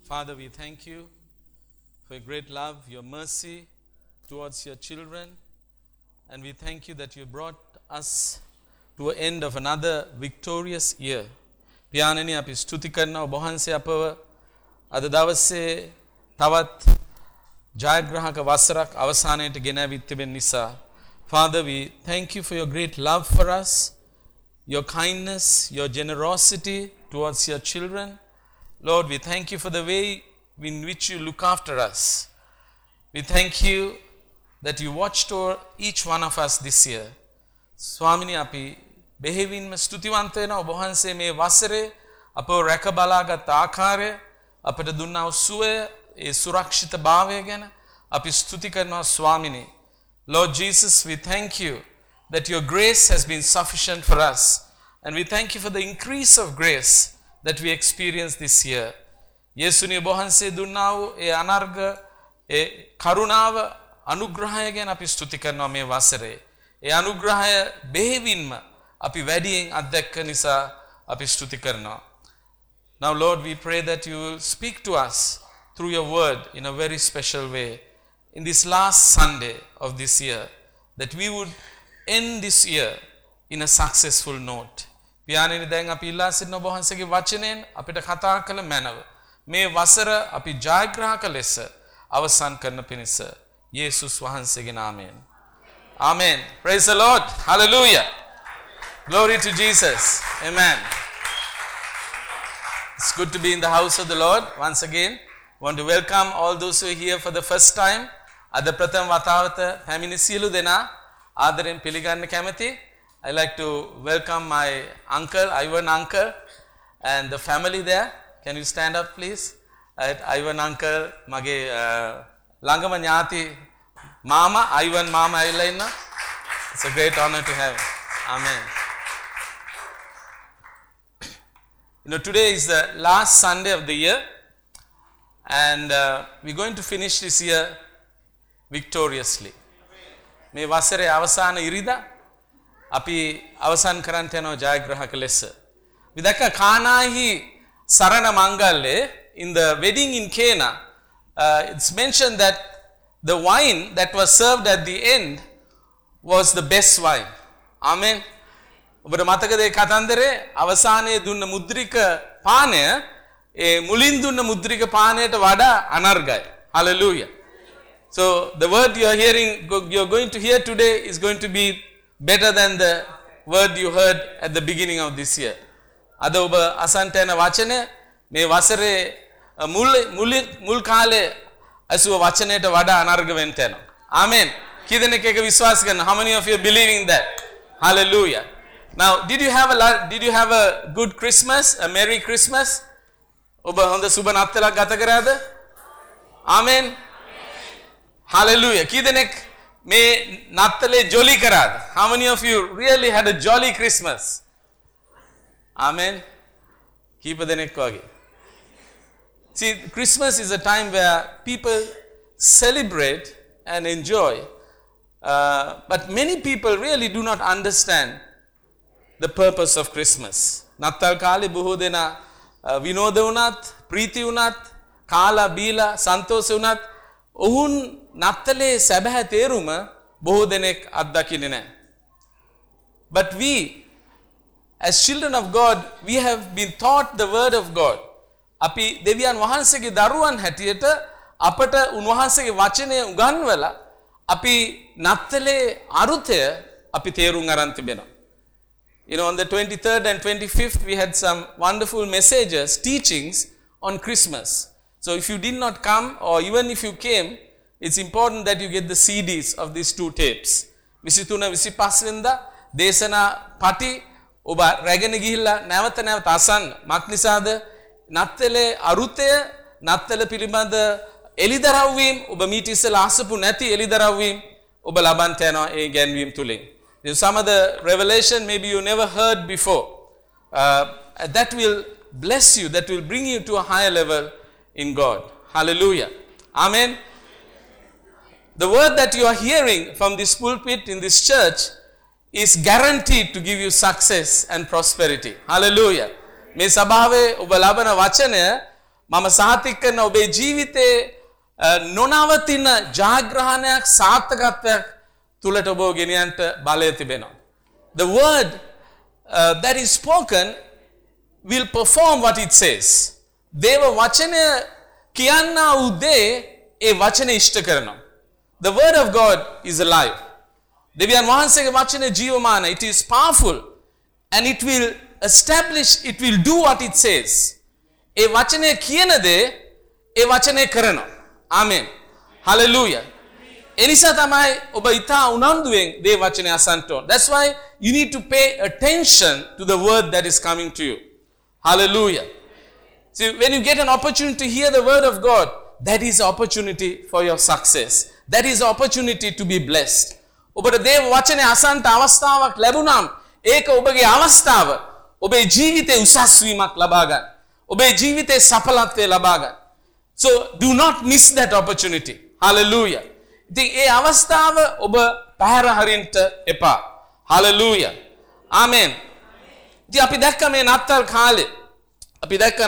Father, we thank you for your great love, your mercy towards your children. And we thank you that you brought us to an end of another victorious year. පියාණනි අපි ස්තුති කරනවා ඔබ වහන්සේ අපව අද දවසේ තවත් ජයග්‍රහක වසරක් අවසානයට ගෙනාවිත් තිබෙන නිසා. Father, we thank you for your great love for us, your kindness, your generosity towards your children. Lord, we thank you for the way in which you look after us. We thank you that you watched over each one of us this year. ස්වාමිනී අපි බෙහෙවින්ම ස්තුතිවන්ත වෙනවා ඔබ වහන්සේ මේ වසරේ අපව රැක බලාගත් ආකාරය අපට දුන්නා වූ සුවය ඒ සුරක්ෂිතභාවය ගැන අපි ස්තුති කරනවා ස්වාමිනී. Lord Jesus, we thank you that your grace has been sufficient for us, and we thank you for the increase of grace that we experienced this year. යේසුනි ඔබ වහන්සේ දුන්නා වූ ඒ අනර්ග ඒ කරුණාව අනුග්‍රහය ගැන අපි ස්තුති කරනවා මේ වසරේ. ඒ අනුග්‍රහය බෙහෙවින්ම අපි වැඩියෙන් අත්දැක්ක නිසා අපි ස්තුති කරනවා. Now Lord, we pray that you will speak to us through your word in a very special way in this last Sunday of this year, that we would end this year in a successful note. පියාණනි දැන් අපි ඉල්ලා සිටින ඔබ වහන්සේගේ වචනයෙන් අපිට කතා කළ මැනව මේ වසර අපි ජයග්‍රහක ලෙස අවසන් කරන පිණිස යේසුස් වහන්සේගේ නාමයෙන්. Amen. Praise the Lord. Hallelujah. Glory to Jesus. Amen. It's good to be in the house of the Lord once again. I want to welcome all those who are here for the first time. අද ප්‍රථම වතාවට පැමිණි සියලු දෙනා ආදරෙන් පිළිගන්න කැමැති. I like to welcome my uncle, Ivan uncle, and the family there. Can you stand up please? Ivan uncle, mage ළඟම ඥාති Mama, Ivan Mama ඇවිල්ලා ඉන්නවා. It's a great honor to have. Amen. You know, today is the last Sunday of the year, and we're going to finish this year victoriously. මේ වසරේ අවසාන ඉරිදා අපි අවසන් කරන්න යනවා ජයග්‍රහක ලෙස. We දැක්ක කානාහි සරණ මංගල්‍යයේ in the wedding in Cana, it's mentioned that the wine that was served at the end was the best wine. Amen. ඔබට මතකද ඒ කතන්දරේ අවසානයේ දුන්න මුද්‍රික පානය ඒ මුලින් දුන්න මුද්‍රික පානයට වඩා අනර්ගයි. Hallelujah. So the word you're going to hear today is going to be better than the word you heard at the beginning of this year. අද ඔබ අසන්ට යන වචනය මේ වසරේ මුල් කාලේ අසුව වචනයට වඩා අනර්ග වෙන්න යනවා. Amen. කී දෙනෙක් ඒක විශ්වාස කරනවා? How many of you are believing that? Hallelujah. Now, did you have a good Christmas, a Merry Christmas? ඔබ හොඳ සුබ නත්තලක් ගත කරාද? Amen. Hallelujah. කී දෙනෙක් මේ නත්තලේ ජොලි කරාද? How many of you really had a jolly Christmas? Amen. කීප දෙනෙක් වගේ. See, Christmas is a time where people celebrate and enjoy, but many people really do not understand the purpose of Christmas. නත්තල් කාලේ බොහෝ දෙනා විනෝද වුණත්, ප්‍රීති වුණත්, කාලා බීලා සන්තෝෂ වුණත් ඔවුන් නත්තලේ සැබෑ තේරුම බොහෝ දෙනෙක් අත්දකින්නේ නැහැ. But we, as children of God, we have been taught the word of God. අපි දෙවියන් වහන්සේගේ දරුවන් හැටියට අපට උන්වහන්සේගේ වචනය උගන්වලා අපි නත්තලේ අරුතය අපි තේරුම් අරන් තිබෙනවා. You know, on the 23rd and 25th, we had some wonderful messages, teachings on Christmas. So if you did not come, or even if you came, it's important that you get the CDs of these two tapes. 23 25 වෙනිදා දේශනා පටි ඔබ රැගෙන ගිහිල්ලා නැවත නැවත අසන්න. මක් නිසාද? නත්තලේ අරුතය, නත්තල පිළිබඳ එලිදරව් වීම, ඔබ මීට ඉස්සෙල්ලා අසපු නැති එලිදරව් වීම ඔබ ලබන්ට යනවා ඒ ගැන්වීම තුලින්. Some of the revelation maybe you never heard before. That will bless you, that will bring you to a higher level in God. Hallelujah. Amen. The word that you are hearing from this pulpit in this church is guaranteed to give you success and prosperity. Hallelujah. මේ සභාවේ ඔබ ලබන වචනය මම සාතික කරන ඔබේ ජීවිතේ නොනවතින ජයග්‍රහණයක් සාර්ථකත්වයක් තුලට ඔබ ගෙනියන්නට බලය තිබෙනවා. The word that is spoken will perform what it says. දේව වචනය කියන්නා වූ දේ ඒ වචනේ ඉෂ්ට කරනවා. The word of God is alive. දෙවියන් වහන්සේගේ වචනේ ජීවමාන. It is powerful and it will establish, it will do what it says. ඒ වචනේ කියන දේ ඒ වචනේ කරනවා. Amen. Hallelujah. එනිසා තමයි ඔබ ඊතා උනන්දුවෙන් දේ වචනේ අසන්ට ඕන. That's why you need to pay attention to the word that is coming to you. Hallelujah. See, when you get an opportunity to hear the word of God, that is opportunity for your success. That is opportunity to be blessed. ඔබට දේව වචනේ අසන්ට අවස්ථාවක් ලැබුණාම ඒක ඔබගේ අවස්ථාව ඔබේ ජීවිතේ උසස් වීමක් ලබා ගන්න. ඔබේ ජීවිතේ සඵලත්වය ලබා ගන්න. So do not miss that opportunity. Hallelujah. ඉතින් ඒ අවස්ථාව ඔබ පැහැර හරින්නට එපා. Hallelujah. Amen. ඉතින් අපි දැක්ක මේ නත්තල් කාලේ අපි දැක්ක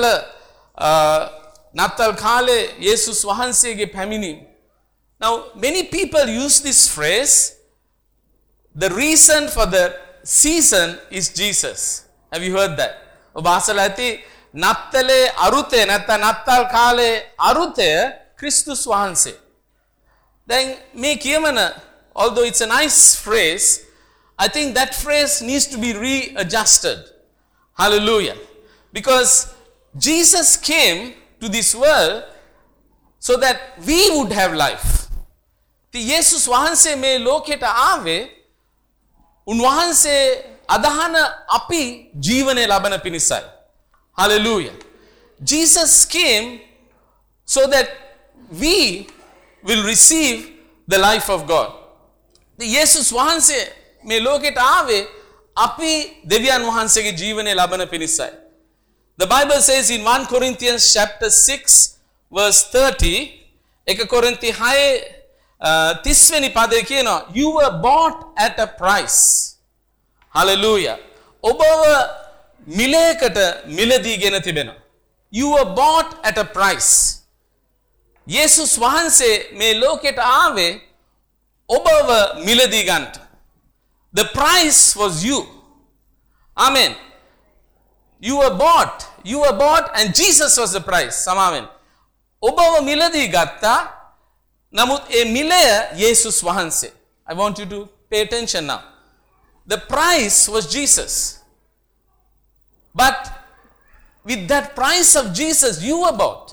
නත්තල් කාලේ යේසුස් වහන්සේගේ පැමිණීම. Now many people use this phrase, the reason for the season is Jesus. Have you heard that? ඔබ අසලා ඇති නත්තලේ අරුතේ නැත්නම් නත්තල් කාලේ අරුතය ක්‍රිස්තුස් වහන්සේ. දැන් මේ කියමන, although it's a nice phrase, I think that phrase needs to be readjusted. Hallelujah. Because Jesus came to this world so that we would have life. The Jesus වහන්සේ මේ ලෝකයට ආවේ උන්වහන්සේ අදහන අපි ජීවනය ලබන පිණිසයි. Hallelujah. Jesus came so that we will receive the life of God. The Jesus වහන්සේ මේ ලෝකයට ආවේ අපි දෙවියන් වහන්සේගේ ජීවනය ලබන පිණිසයි. The Bible says in 1 Corinthians chapter 6 verse 30, 1 කොරින්ති 6 30 වෙනි පදේ කියනවා, you were bought at a price. Hallelujah. ඔබව මිලයකට මිලදීගෙන තිබෙනවා. You were bought at a price. යේසුස් වහන්සේ මේ ලෝකයට ආවේ ඔබව මිලදී ගන්නට. The price was you. Amen. You were bought and Jesus was the price. සමාවෙන්. ඔබව මිලදී ගත්තා. නමුත් ඒ මිලය යේසුස් වහන්සේ. I want you to pay attention now. The price was Jesus. But with that price of Jesus, you were bought.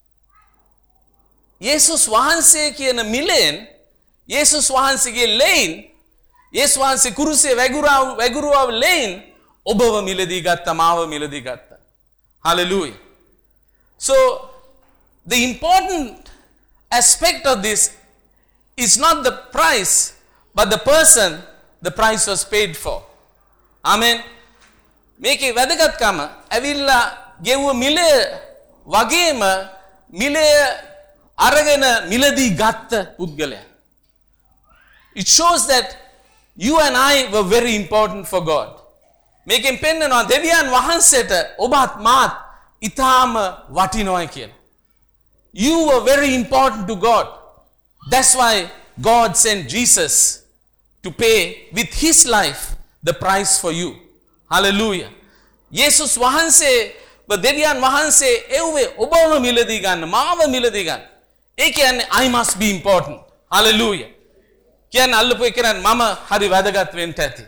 යේසුස් වහන්සේ කියන මිලෙන්, යේසුස් වහන්සේගේ ලෙයින්, යේසුස් වහන්සේ කුරුසේ වැගුරුව ලෙයින් ඔබව මිලදී ගත්තා, මාව මිලදී ගත්තා. Hallelujah. So the important aspect of this is not the price, but the person the price was paid for. Amen. මේකේ වැදගත්කම ඇවිල්ලා ගෙවුව මිලය වගේම මිලය අරගෙන මිලදී ගත්ත පුද්ගලයා. It shows that you and I were very important for God. මේකෙන් පෙන්නනවා දෙවියන් වහන්සේට ඔබත් මාත් ඊටාම වටිනවයි කියලා. You were very important to God. That's why God sent Jesus to pay with his life the price for you. Hallelujah. යේසුස් වහන්සේ දෙවියන් වහන්සේ එව්වේ ඔබව මිලදී ගන්න, මාව මිලදී ගන්න. ඒ කියන්නේ I must be important. Hallelujah. කියන්නේ අල්ලපු එකෙන් මම හරි වැදගත් වෙන්න ඇති.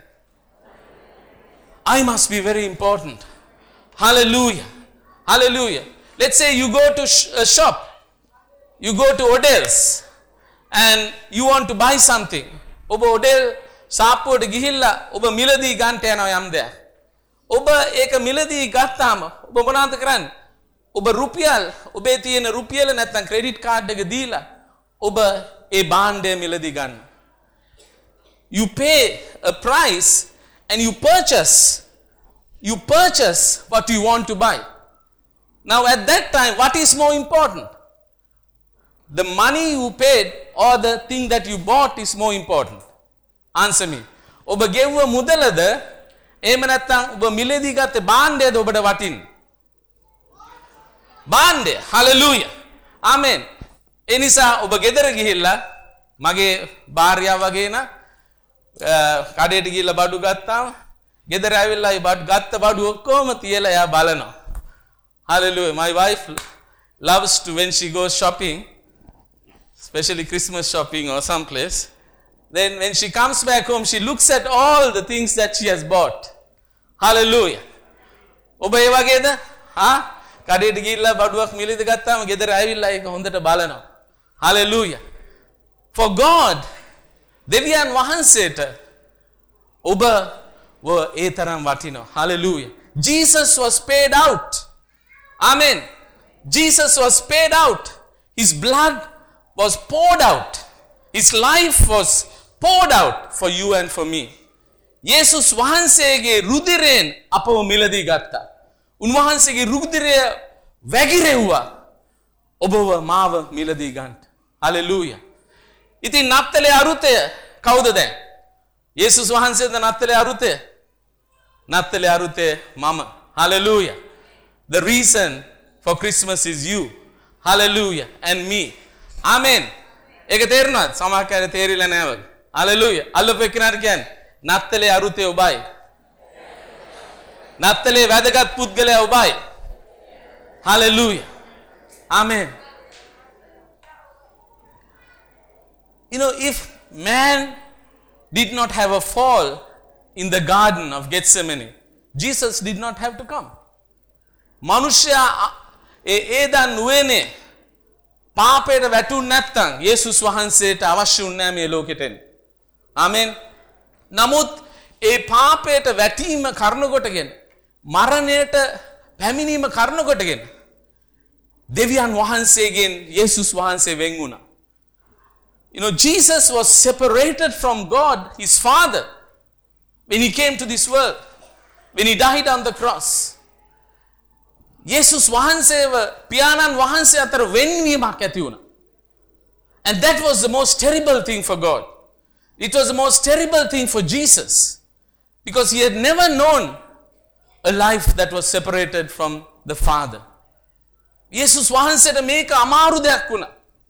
I must be very important. Hallelujah. Hallelujah. Let's say you go to a shop. You go to Odell's and you want to buy something. ඔබ Odell සාප්පුවට ගිහිල්ලා ඔබ මිලදී ගන්නට යනවා යම් දෙයක්. ඔබ ඒක මිලදී ගත්තාම ඔබ මොනවද කරන්නේ? ඔබ රුපියල්, ඔබේ තියෙන රුපියල නැත්නම් ක්‍රෙඩිට් කාඩ් එක දීලා ඔබ ඒ භාණ්ඩය මිලදී ගන්න. You pay a price and you purchase what you want to buy. Now at that time, what is more important? The money you paid or the thing that you bought is more important? Answer me. ඔබ ගෙවුව මුදලද එහෙම නැත්නම් ඔබ මිලදී ගත්තේ භාණ්ඩයද ඔබට වටින්නේ? බාණ්ඩය. hallelujah. amen. ඒ නිසා ඔබ ගෙදර ගිහිල්ලා මගේ භාර්යාව වගේ නා කඩේට ගිහිල්ලා බඩු ගත්තාම ගෙදර ඇවිල්ලා ඒ බඩු ගත්ත බඩු ඔක්කොම තියලා එයා බලනවා. hallelujah. My wife loves to, when she goes shopping, especially Christmas shopping or someplace, then when she comes back home, she looks at all the things that she has bought. Hallelujah. ඔබ ඒ වගේද? කඩේට ගිහිල්ලා බඩුවක් මිලදී ගත්තාම ගෙදර ඇවිල්ලා ඒක හොඳට බලනවා. Hallelujah. For God, දෙවියන් වහන්සේට ඔබ ඒ තරම් වටිනවා. Hallelujah. Jesus was paid out. Amen. Jesus was paid out. His blood was poured out. His life was poured out for you and for me. යේසුස් වහන්සේගේ රුධිරයෙන් අපව මිලදී ගත්තා. උන්වහන්සේගේ රුධිරය වැగిරෙව්වා ඔබව මාව මිලදී ගන්නට. Hallelujah. ඉතින් නත්තලේ අරුතය කවුද දැන්? යේසුස් වහන්සේද නත්තලේ අරුතය? නත්තලේ අරුතය මම. Hallelujah. The reason for Christmas is you. Hallelujah. And me. Amen. ඒක තේරුණාද? සමහර අය තේරිලා නැහැ වගේ. Hallelujah. අල්ලපු එක්කනට කියන්නේ නත්තලේ අරුතේ ඔබයි. නත්තලේ වැදගත් පුද්ගලයා ඔබයි. Hallelujah. Amen. You know, if man did not have a fall in the garden of Gethsemane, Jesus did not have to come. මනුෂ්‍යයා Eden නුවනේ පාපයට වැටුනේ නැත්තම් යේසුස් වහන්සේට අවශ්‍ය වුණේ නැහැ මේ ලෝකෙට එන්න. ආමෙන්. නමුත් ඒ පාපයට වැටීම කරුණ කොටගෙන මරණයට පැමිණීම කරුණ කොටගෙන දෙවියන් වහන්සේගෙන් යේසුස් වහන්සේ වෙන් වුණා. You know, Jesus was separated from God, his Father, when he came to this world, when he died on the cross. යේසුස් වහන්සේව පියාණන් වහන්සේ අතර වෙන්වීමක් ඇති වුණා. And that was the most terrible thing for God. It was the most terrible thing for Jesus, because he had never known a life that was separated from the Father. යේසුස් වහන්සේට මේක අමාරු දෙයක් වුණා.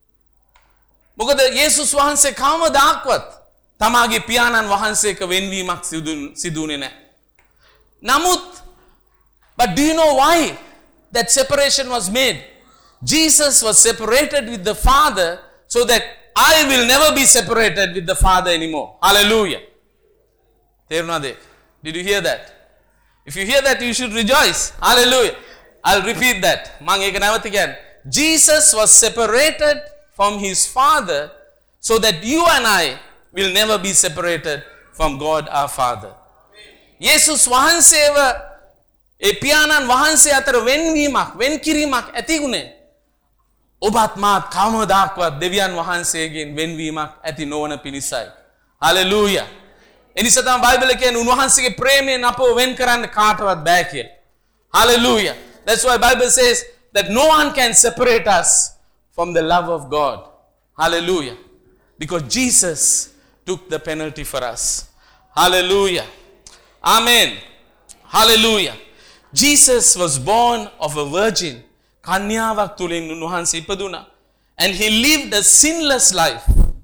මොකද යේසුස් වහන්සේ කවමදාක්වත් තමාගේ පියාණන් වහන්සේක වෙන්වීමක් සිදුුනේ නැහැ. නමුත්, but do you know why that separation was made? Jesus was separated with the Father so that I will never be separated with the Father anymore. Hallelujah. තේරුණාද? Did you hear that? If you hear that, you should rejoice. Hallelujah. I'll repeat that. මම ඒක නැවත කියන්නේ. Jesus was separated from his Father so that you and I will never be separated from God our Father. යේසුස් වහන්සේව ඒ පියාණන් වහන්සේ අතර වෙන්වීමක්, වෙන්කිරීමක් ඇතිුනේ ඔබත් මාත් කවමදාක්වත් දෙවියන් වහන්සේගෙන් වෙන්වීමක් ඇති නොවන පිණිසයි. Hallelujah. එනිසා තමයි බයිබලයේ කියන්නේ උන්වහන්සේගේ ප්‍රේමයෙන් අපව වෙන් කරන්න කාටවත් බෑ කියලා. Hallelujah. That's why Bible says that no one can separate us from the love of God. Hallelujah. Because Jesus took the penalty for us. Hallelujah. Amen. Hallelujah. Jesus was born of a virgin. කන්‍යාවක් තුලින් උන්වහන්සේ ඉපදුණා. And he lived a sinless life.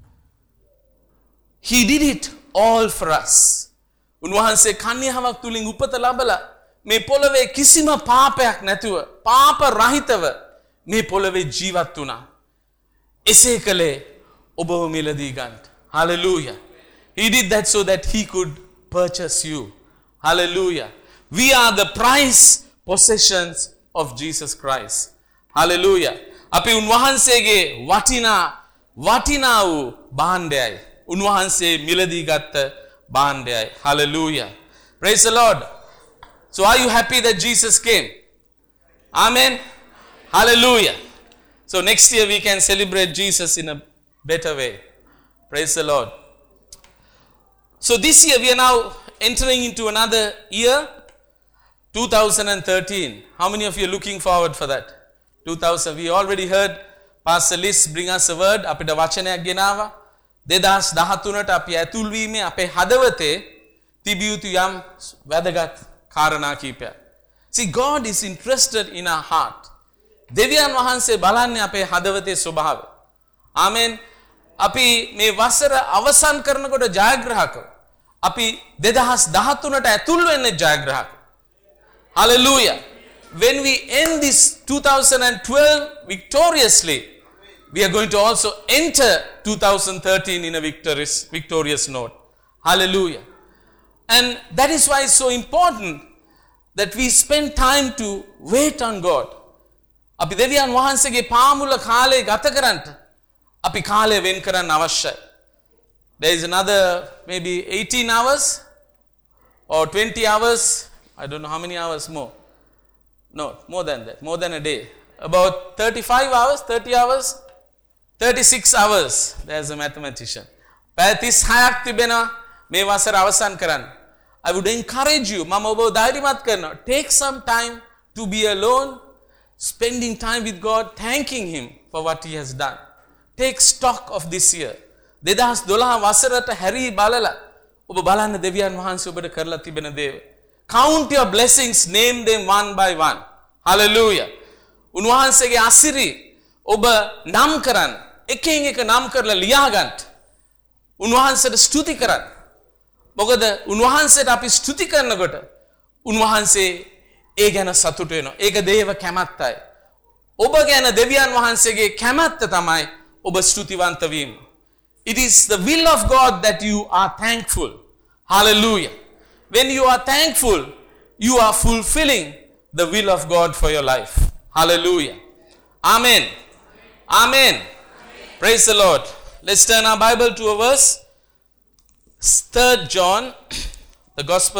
He did it all for us. උන්වහන්සේ කන්‍යාවක් තුලින් උපත ලැබලා මේ පොළවේ කිසිම පාපයක් නැතුව පාප රහිතව මේ පොළවේ ජීවත් වුණා. එසේ කළේ ඔබව මිලදී ගන්නට. Hallelujah. He did that so that he could purchase you. Hallelujah. We are the prized possessions of Jesus Christ. Hallelujah. අපි උන්වහන්සේගේ වටිනා වූ භාණ්ඩයයි. උන්වහන්සේ මිලදී ගත්ත භාණ්ඩයයි. Hallelujah. Praise the Lord. So are you happy that Jesus came? Amen. Hallelujah. So next year we can celebrate Jesus in a better way. Praise the Lord. So this year we are now entering into another year, 2013. How many of you are looking forward for that? 2000. We already heard Pastor Liz bring us a word. අපිට වචනයක් ගෙනාවා. 2013ට අපි ඇතුල් වීමේ අපේ හදවතේ තිබිය යුතු යම් වැදගත් කාරණා කීපයක්. See, God is interested in our heart. දෙවියන් වහන්සේ බලන්නේ අපේ හදවතේ ස්වභාවය. ආමෙන්. අපි මේ වසර අවසන් කරනකොට ජයග්‍රාහකව. අපි 2013ට ඇතුල් වෙන්නේ ජයග්‍රාහක. Hallelujah. When we end this 2012 victoriously, we are going to also enter 2013 in a victorious note. Hallelujah. And that is why it's so important that we spend time to wait on God. අපි දෙවියන් වහන්සේගේ පාමුල කාලේ ගත කරන්න අපි කාලය වෙන් කරන්න අවශ්‍යයි. There is another maybe 18 hours or 20 hours. I don't know how many hours more. No, more than that. More than a day. About 35 hours, 30 hours, 36 hours. There's a mathematician. පැය 36ක් තිබෙනවා මේ වසර අවසන් කරන්න. I would encourage you, මම ඔබව ධෛර්යමත් කරනවා. Take some time to be alone, spending time with God, thanking Him for what He has done. Take stock of this year. 2012 වසරට හැරී බලලා ඔබ බලන්න දෙවියන් වහන්සේ ඔබට කරලා තිබෙන දේ. Count your blessings, name them one by one. Hallelujah. උන්වහන්සේගේ අසිරි ඔබ නම් කරන්න. එකෙන් එක නම් කරලා ලියා ගන්න. උන්වහන්සේට ස්තුති කරන්න. මොකද උන්වහන්සේට අපි ස්තුති කරනකොට උන්වහන්සේ ඒ ගැන සතුට වෙනවා. ඒක දේව කැමැත්තයි. ඔබ ගැන දෙවියන් වහන්සේගේ කැමැත්ත තමයි ඔබ ස්තුතිවන්ත වීම. It is the will of God that you are thankful. Hallelujah. When you are thankful, you are fulfilling the will of God for your life. Hallelujah. Amen. Amen. Praise the Lord. Let's turn our Bible to a verse. 3rd John, the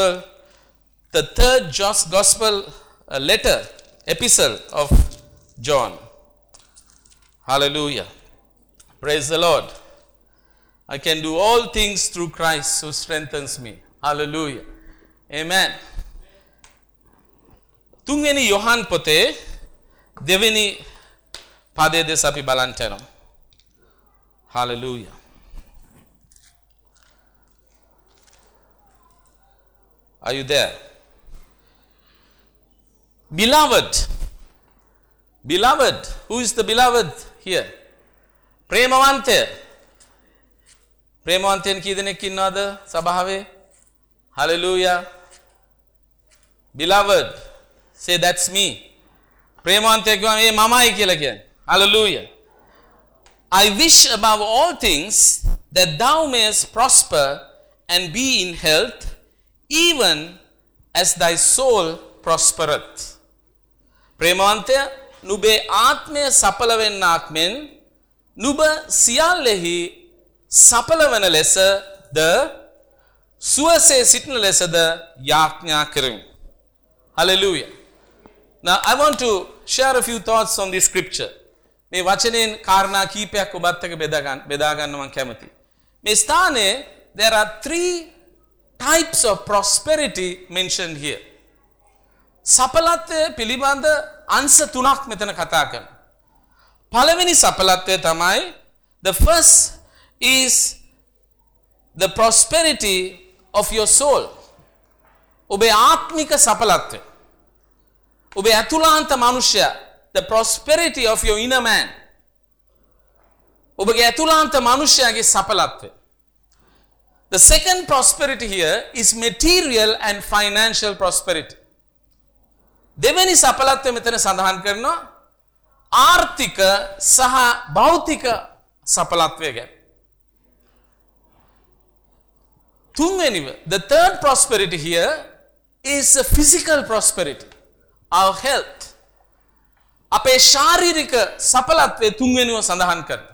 third gospel letter, epistle of John. Hallelujah. Praise the Lord. I can do all things through Christ who strengthens me. Hallelujah. Amen. තුන්වෙනි යොහන් පොතේ දෙවෙනි පදයේ දෙස අපි බලන්න යනවා. Hallelujah. Are you there? Beloved. Beloved. Who is the beloved here? ප්‍රේමවන්තය. ප්‍රේමවන්තයන් කී දෙනෙක් ඉන්නවද සභාවේ? Hallelujah. Beloved. Say that's me. ප්‍රේමවන්තය කියවම මේ මමයි කියලා කියන්නේ. Hallelujah. I wish above all things that thou mayest prosper and be in health, even as thy soul prospereth. ප්‍රේමවන්තය නුඹේ ආත්මය සඵල වෙන්නාක් මෙන් නුඹ සියල්ලෙහි සඵල වන ලෙසද සුවසේ සිටින ලෙසද යාඥා කරමි. Hallelujah. Now I want to share a few thoughts on this scripture. මේ වචනෙන් කාරණා කීපයක් ඔබත් එක්ක බෙදා ගන්න මම කැමතියි. මේ ස්ථානයේ there are 3 types of prosperity mentioned here. සඵලත්වය පිළිබඳ අංශ 3ක් මෙතන කතා කරනවා. පළවෙනි සඵලත්වය තමයි the first is the prosperity of your soul. ඔබේ ආත්මික සඵලත්වය. ඔබේ අතුලාන්ත මනුෂ්‍යයා, the prosperity of your inner man. ඔබගේ අතුලාන්ත මනුෂ්‍යයාගේ සඵලත්වය. The second prosperity here is material and financial prosperity. දෙවෙනි සඵලත්වය මෙතන සඳහන් කරනවා ආර්ථික සහ භෞතික සඵලත්වය ගැන. තුන්වෙනිව, the third prosperity here is a physical prosperity, our health. අපේ ශාරීරික සඵලත්වය තුන්වෙනිව සඳහන් කරනවා.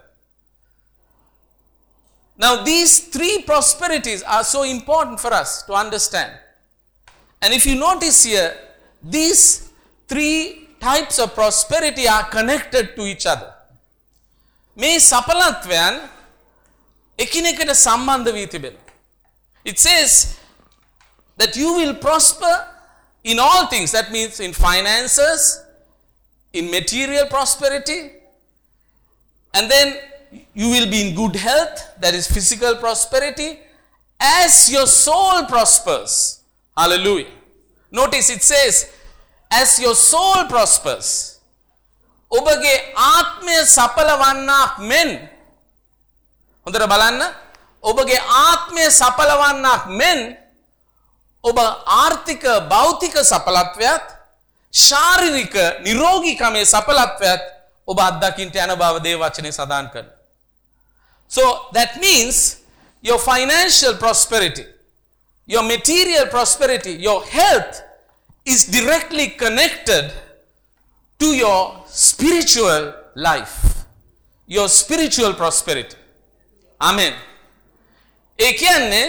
Now these 3 prosperities are so important for us to understand. And if you notice here, these 3 types of prosperity are connected to each other. මේ සඵලත්වයන් එකිනෙකට සම්බන්ධ වී තිබෙනවා. It says that you will prosper in all things. That means in finances, in material prosperity, and then you will be in good health, that is physical prosperity, as your soul prospers. Hallelujah. Notice it says, as your soul prospers. ඔබගේ ආත්මය සඵලවන්නක් මෙන් හොඳට බලන්න ඔබගේ ආත්මය සඵලවන්නක් මෙන් ඔබ ආර්ථික භෞතික සඵලත්වයත් ශාරීරික නිරෝගීකමේ සඵලත්වයත් ඔබ අත්දකින්න යන බව දේව වචනේ සඳහන් කරනවා. So that means your financial prosperity, your material prosperity, your health is directly connected to your spiritual life, your spiritual prosperity. Amen. ඒ කියන්නේ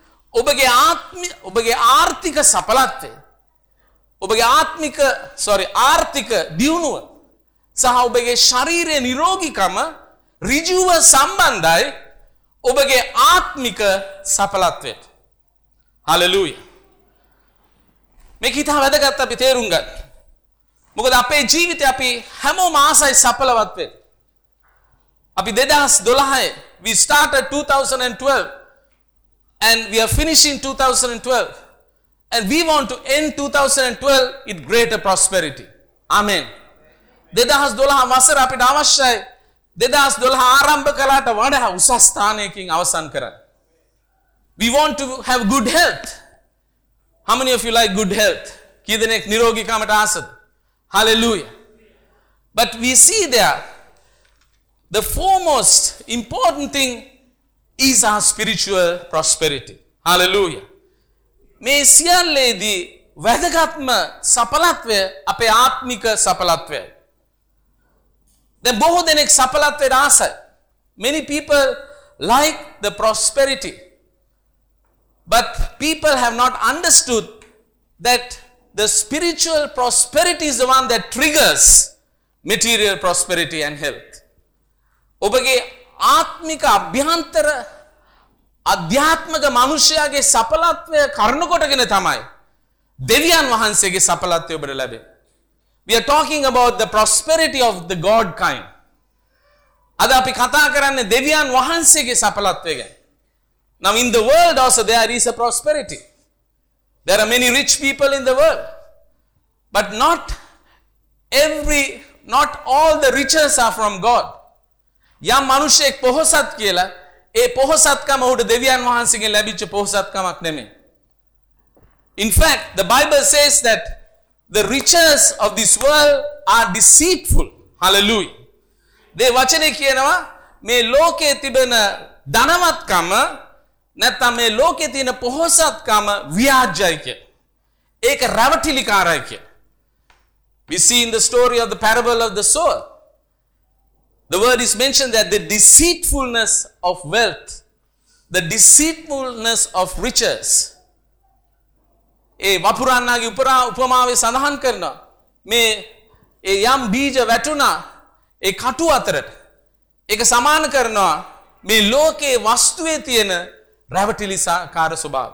ඔබගේ ආර්ථික සඵලත්වය ඔබගේ ආර්ථික දියුණුව සහ ඔබගේ ශරීරයේ නිරෝගීකම ඍජුව සම්බන්ධයි ඔබගේ ආත්මික සඵලත්වයට. හලෙලූයා. මේක හිතා වැදගත් අපි තේරුම් ගන්න. මොකද අපේ ජීවිතේ අපි හැමෝම ආසයි සඵලවත් වෙන්න. අපි 2012 we started 2012 and we are finishing 2012 and we want to end 2012 with greater prosperity. Amen. 2012 වසර අපිට අවශ්‍යයි 2012 ආරම්භ කළාට වඩා උසස් ස්ථානයකින් අවසන් කරන්න. We want to have good health. How many of you like good health? කී දෙනෙක් නිරෝගීකමට ආසද? Hallelujah. But we see there the foremost important thing is our spiritual prosperity. Hallelujah. මේ සියල්ලේදී වැදගත්ම සඵලත්වය අපේ ආත්මික සඵලත්වයයි. දැන් බොහෝ දෙනෙක් සඵලත්වයට ආසයි. Many people like the prosperity. But people have not understood that the spiritual prosperity is the one that triggers material prosperity and health. ඔබගේ ආත්මික අභ්‍යන්තර අධ්‍යාත්මික මනුෂ්‍යයාගේ සඵලත්වය කරන කොටගෙන තමයි දෙවියන් වහන්සේගේ සඵලත්වය ඔබට ලැබෙන්නේ. We are talking about the prosperity of the God kind. අද අපි කතා කරන්නේ දෙවියන් වහන්සේගේ සඵලත්වය ගැන. Now in the world also there is a prosperity. There are many rich people in the world. But not all the riches are from God. යම් මනුෂ්‍යෙක් පොහොසත් කියලා ඒ පොහොසත්කම උඩ දෙවියන් වහන්සේගෙන් ලැබිච්ච පොහොසත්කමක් නෙමෙයි. In fact, the Bible says that the riches of this world are deceitful. Hallelujah. දේ වචනේ කියනවා මේ ලෝකයේ තිබෙන ධනවත්කම නැත්නම් මේ ලෝකයේ තියෙන පොහොසත්කම ව්‍යාජයි කියලා. ඒක රැවටිලිකාරයි කියලා. We see in the story of the parable of the sower. The word is mentioned that the deceitfulness of wealth, the deceitfulness of riches. ඒ වපුරන්නාගේ උපමාවේ සඳහන් කරනවා මේ ඒ යම් බීජ වැටුණා ඒ කටු අතරට ඒක සමාන කරනවා මේ ලෝකේ වස්තුවේ තියෙන රැවටිලිකාර ස්වභාවය.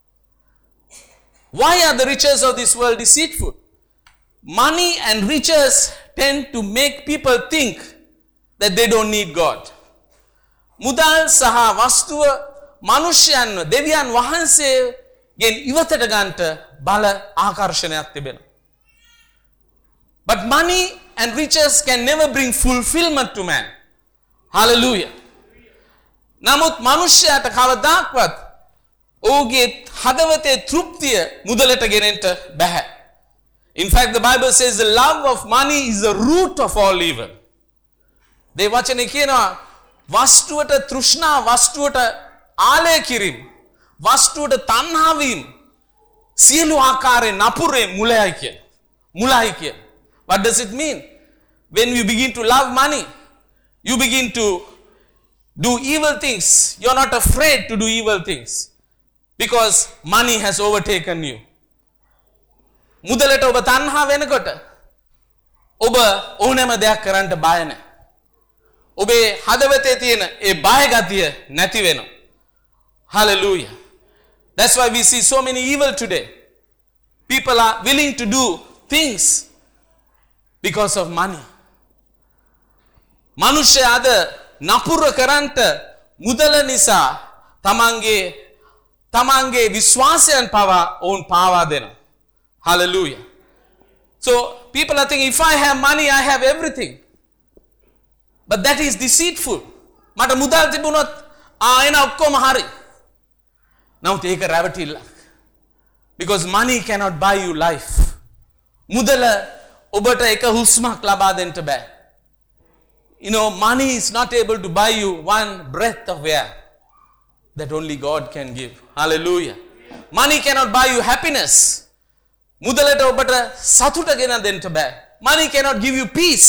Why are the riches of this world deceitful? Money and riches tend to make people think that they don't need God. මුදල් සහ වස්තුව මනුෂ්‍යයන්ව දෙවියන් වහන්සේගෙන් ඉවතට ගන්නට බල ආකර්ෂණයක් තිබෙනවා. But money and riches can never bring fulfillment to man. Hallelujah. නමුත් මනුෂ්‍යයාට කවදාක්වත් ඔහුගේ හදවතේ තෘප්තිය මුදලට ගෙනෙන්න බෑ. In fact, the Bible says the love of money is the root of all evil. දේ වචනේ කියනවා වස්තුවට තෘෂ්ණා වස්තුවට ආලය කිරීම වස්තුවට තණ්හා වීම සියලු ආකාරයේ නපුරේ මුලයි කියන. මුලයි කියන. What does it mean? When you begin to love money, you begin to do evil things. You're not afraid to do evil things because money has overtaken you. මුදලට ඔබ තණ්හා වෙනකොට ඔබ ඕනෑම දෙයක් කරන්න බය නැහැ. ඔබේ හදවතේ තියෙන ඒ බය ගතිය නැති වෙනවා. Hallelujah. That's why we see so many evil today. People are willing to do things because of money. මනුෂ්‍ය අද නපුර කරන්ට මුදල නිසා තමන්ගේ විශ්වාසයන් පවා ඔවුන් පාවා දෙනවා. Hallelujah. So people are thinking, if I have money, I have everything. But that is deceitful. මට මුදල් තිබුණොත් එන ඔක්කොම හරි. නමුත් ඒක රැවටිල්ල. Because money cannot buy you life. මුදල ඔබට එක හුස්මක් ලබා දෙන්න බෑ. You know, money is not able to buy you one breath of air that only God can give. Hallelujah. Money cannot buy you happiness. මුදලට ඔබට සතුට ගෙන දෙන්න බෑ. Money cannot give you peace.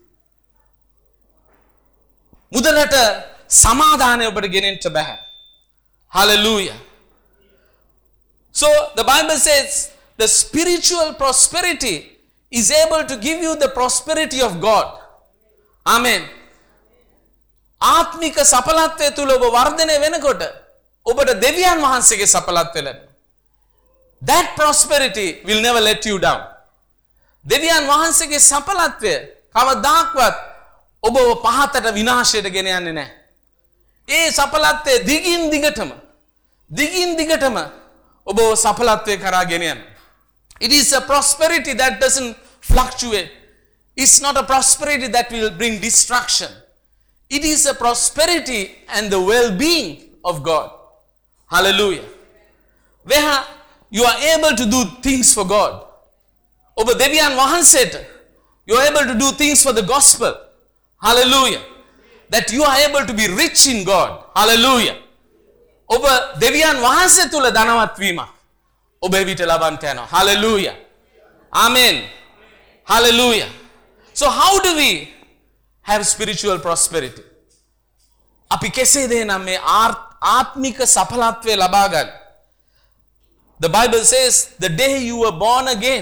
මුදලට සමාදානය ඔබට ගෙනෙන්න බෑ. Hallelujah. So the Bible says the spiritual prosperity is able to give you the prosperity of God. Amen. ආත්මික සඵලත්වය තුල ඔබ වර්ධනය වෙනකොට ඔබට දෙවියන් වහන්සේගේ සඵලත්වය ලැබෙනවා. That prosperity will never let you down. දෙවියන් වහන්සේගේ සඵලත්වය කවදාක්වත් ඔබව පහතට විනාශයට ගෙන යන්නේ නැහැ. ඒ සඵලත්වය දිගින් දිගටම ඔබව සඵලත්වය කරා ගෙන යනවා. It is a prosperity that doesn't fluctuate. It's not a prosperity that will bring destruction. It is a prosperity and the well-being of God. Hallelujah. Where you are able to do things for God. Oba deviyan wahanseta, you are able to do things for the gospel. Hallelujah. That you are able to be rich in God. Hallelujah. Oba deviyan wahanse tula danawat wima. Oba evita labanta yanawa. Hallelujah. Amen. Hallelujah. So how do we have spiritual prosperity? Api keseda enam me ආත්මික සඵලත්වය ලබා ගන්න? The Bible says the day you were born again,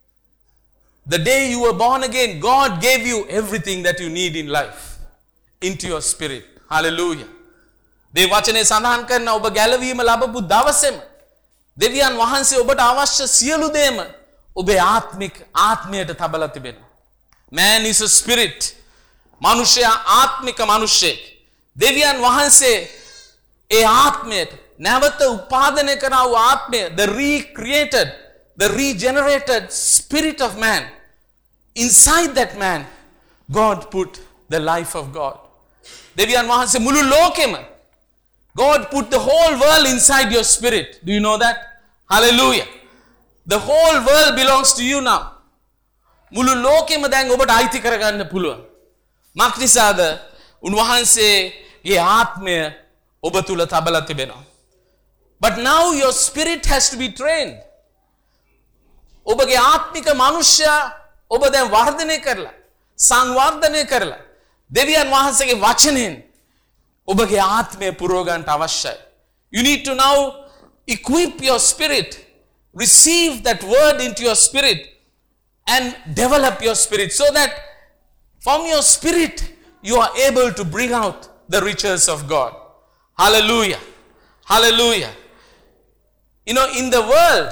God gave you everything that you need in life into your spirit. Hallelujah. මේ වචනේ සඳහන් කරන ඔබ ගැලවීම ලැබපු දවසේම දෙවියන් වහන්සේ ඔබට අවශ්‍ය සියලු දේම ඔබේ ආත්මයට තබලා තිබෙනවා. Man is a spirit. මනුෂ්‍යයා ආත්මික මනුෂ්‍යෙක්. දෙවියන් වහන්සේ ඒ ආත්මයට නැවත උපාදනය කරන ආත්මය, the recreated, the regenerated spirit of man, inside that man God put the life of God. දෙවියන් වහන්සේ මුළු ලෝකෙම, God put the whole world inside your spirit. Do you know that? Hallelujah. The whole world belongs to you now. මුළු ලෝකෙම දැන් ඔබට අයිති කරගන්න පුළුවන්. මක්නිසාද? උන්වහන්සේ ඒ ආත්මය ඔබ තුල තබලා තිබෙනවා. But now your spirit has to be trained. ඔබගේ ආත්මික මනුෂ්‍යයා ඔබ දැන් වර්ධනය කරලා, සංවර්ධනය කරලා දෙවියන් වහන්සේගේ වචනෙන් ඔබගේ ආත්මය පුරව ගන්නට අවශ්‍යයි. You need to now equip your spirit, receive that word into your spirit and develop your spirit so that from your spirit you are able to bring out the riches of God. Hallelujah. Hallelujah. You know, in the world,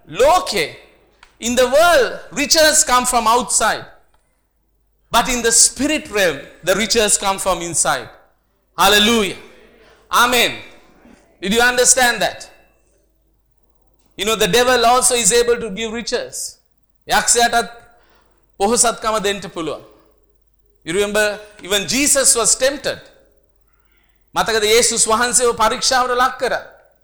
in the world, riches come from outside. But in the spirit realm, the riches come from inside. Hallelujah. Amen. Did you understand that? You know, the devil also is able to give riches. යක්ෂයාටත් පොහොසත්කම දෙන්න පුළුවන්. You remember, even Jesus was tempted. මතකද යේසුස් වහන්සේව පරීක්ෂාවට ලක් කරා.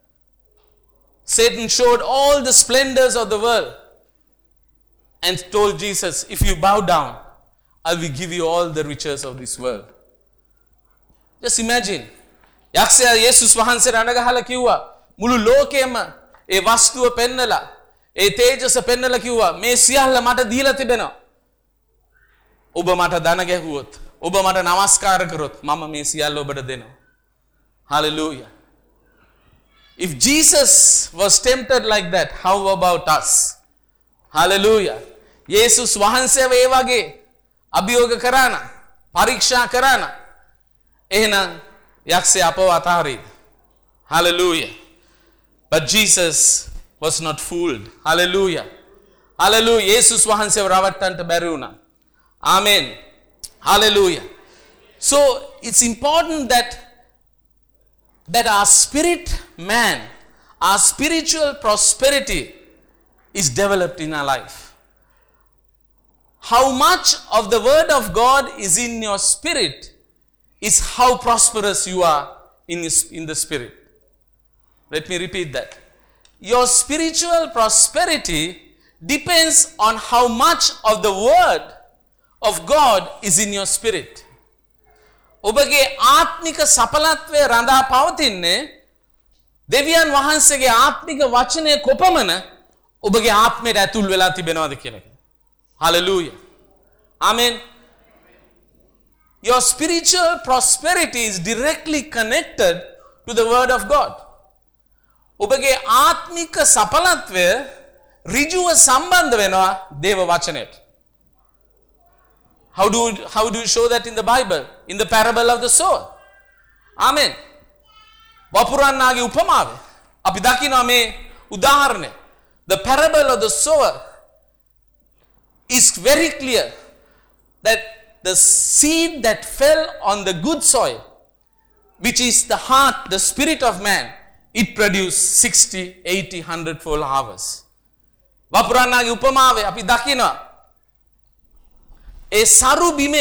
Satan showed all the splendors of the world and told Jesus, if you bow down, I will give you all the riches of this world. Just imagine. යක්ෂයා යේසුස් වහන්සේට අඬගහලා කිව්වා මුළු ලෝකෙම ඒ වස්තුව පෙන්නලා ඒ තේජස පෙන්නලා කිව්වා මේ සියල්ල මට දීලා තිබෙනවා. ඔබ මට දන ගැහුවොත්, ඔබ මට නමස්කාර කරොත් මම මේ සියල්ල ඔබට දෙනවා. Hallelujah. If Jesus was tempted like that, how about us? Hallelujah. යේසුස් වහන්සේව ඒ වගේ අභියෝග කරාන, පරීක්ෂා කරාන. එහෙනම් යක්ෂයා අපව අතහරිද? Hallelujah. But Jesus was not fooled. Hallelujah. Hallelujah. යේසුස් වහන්සේව රවට්ටන්න බැරි වුණා. Amen. Hallelujah. So it's important that our spirit man, our spiritual prosperity is developed in our life. How much of the word of God is in your spirit is how prosperous you are in the spirit. Let me repeat that. Your spiritual prosperity depends on how much of the word of God is in your spirit. ඔබගේ ආත්මික සඵලත්වය රඳා පවතින්නේ දෙවියන් වහන්සේගේ ආත්මික වචනය කොපමණ ඔබගේ ආත්මයට ඇතුල් වෙලා තිබෙනවද කියන එක. Hallelujah. Amen. Your spiritual prosperity is directly connected to the word of God. ඔබගේ ආත්මික සඵලත්වය ඍජුව සම්බන්ධ වෙනවා දේව වචනයට. How do you show that in the Bible? In the parable of the sower. Amen. වපුරන්නාගේ උපමාව. අපි දකිනවා මේ උදාහරණය. The parable of the sower is very clear that the seed that fell on the good soil, which is the heart, the spirit of man, it produced 60, 80, 100-fold harvest. වපුරන්නාගේ උපමාවේ අපි දකිනවා ඒ සරු බිමේ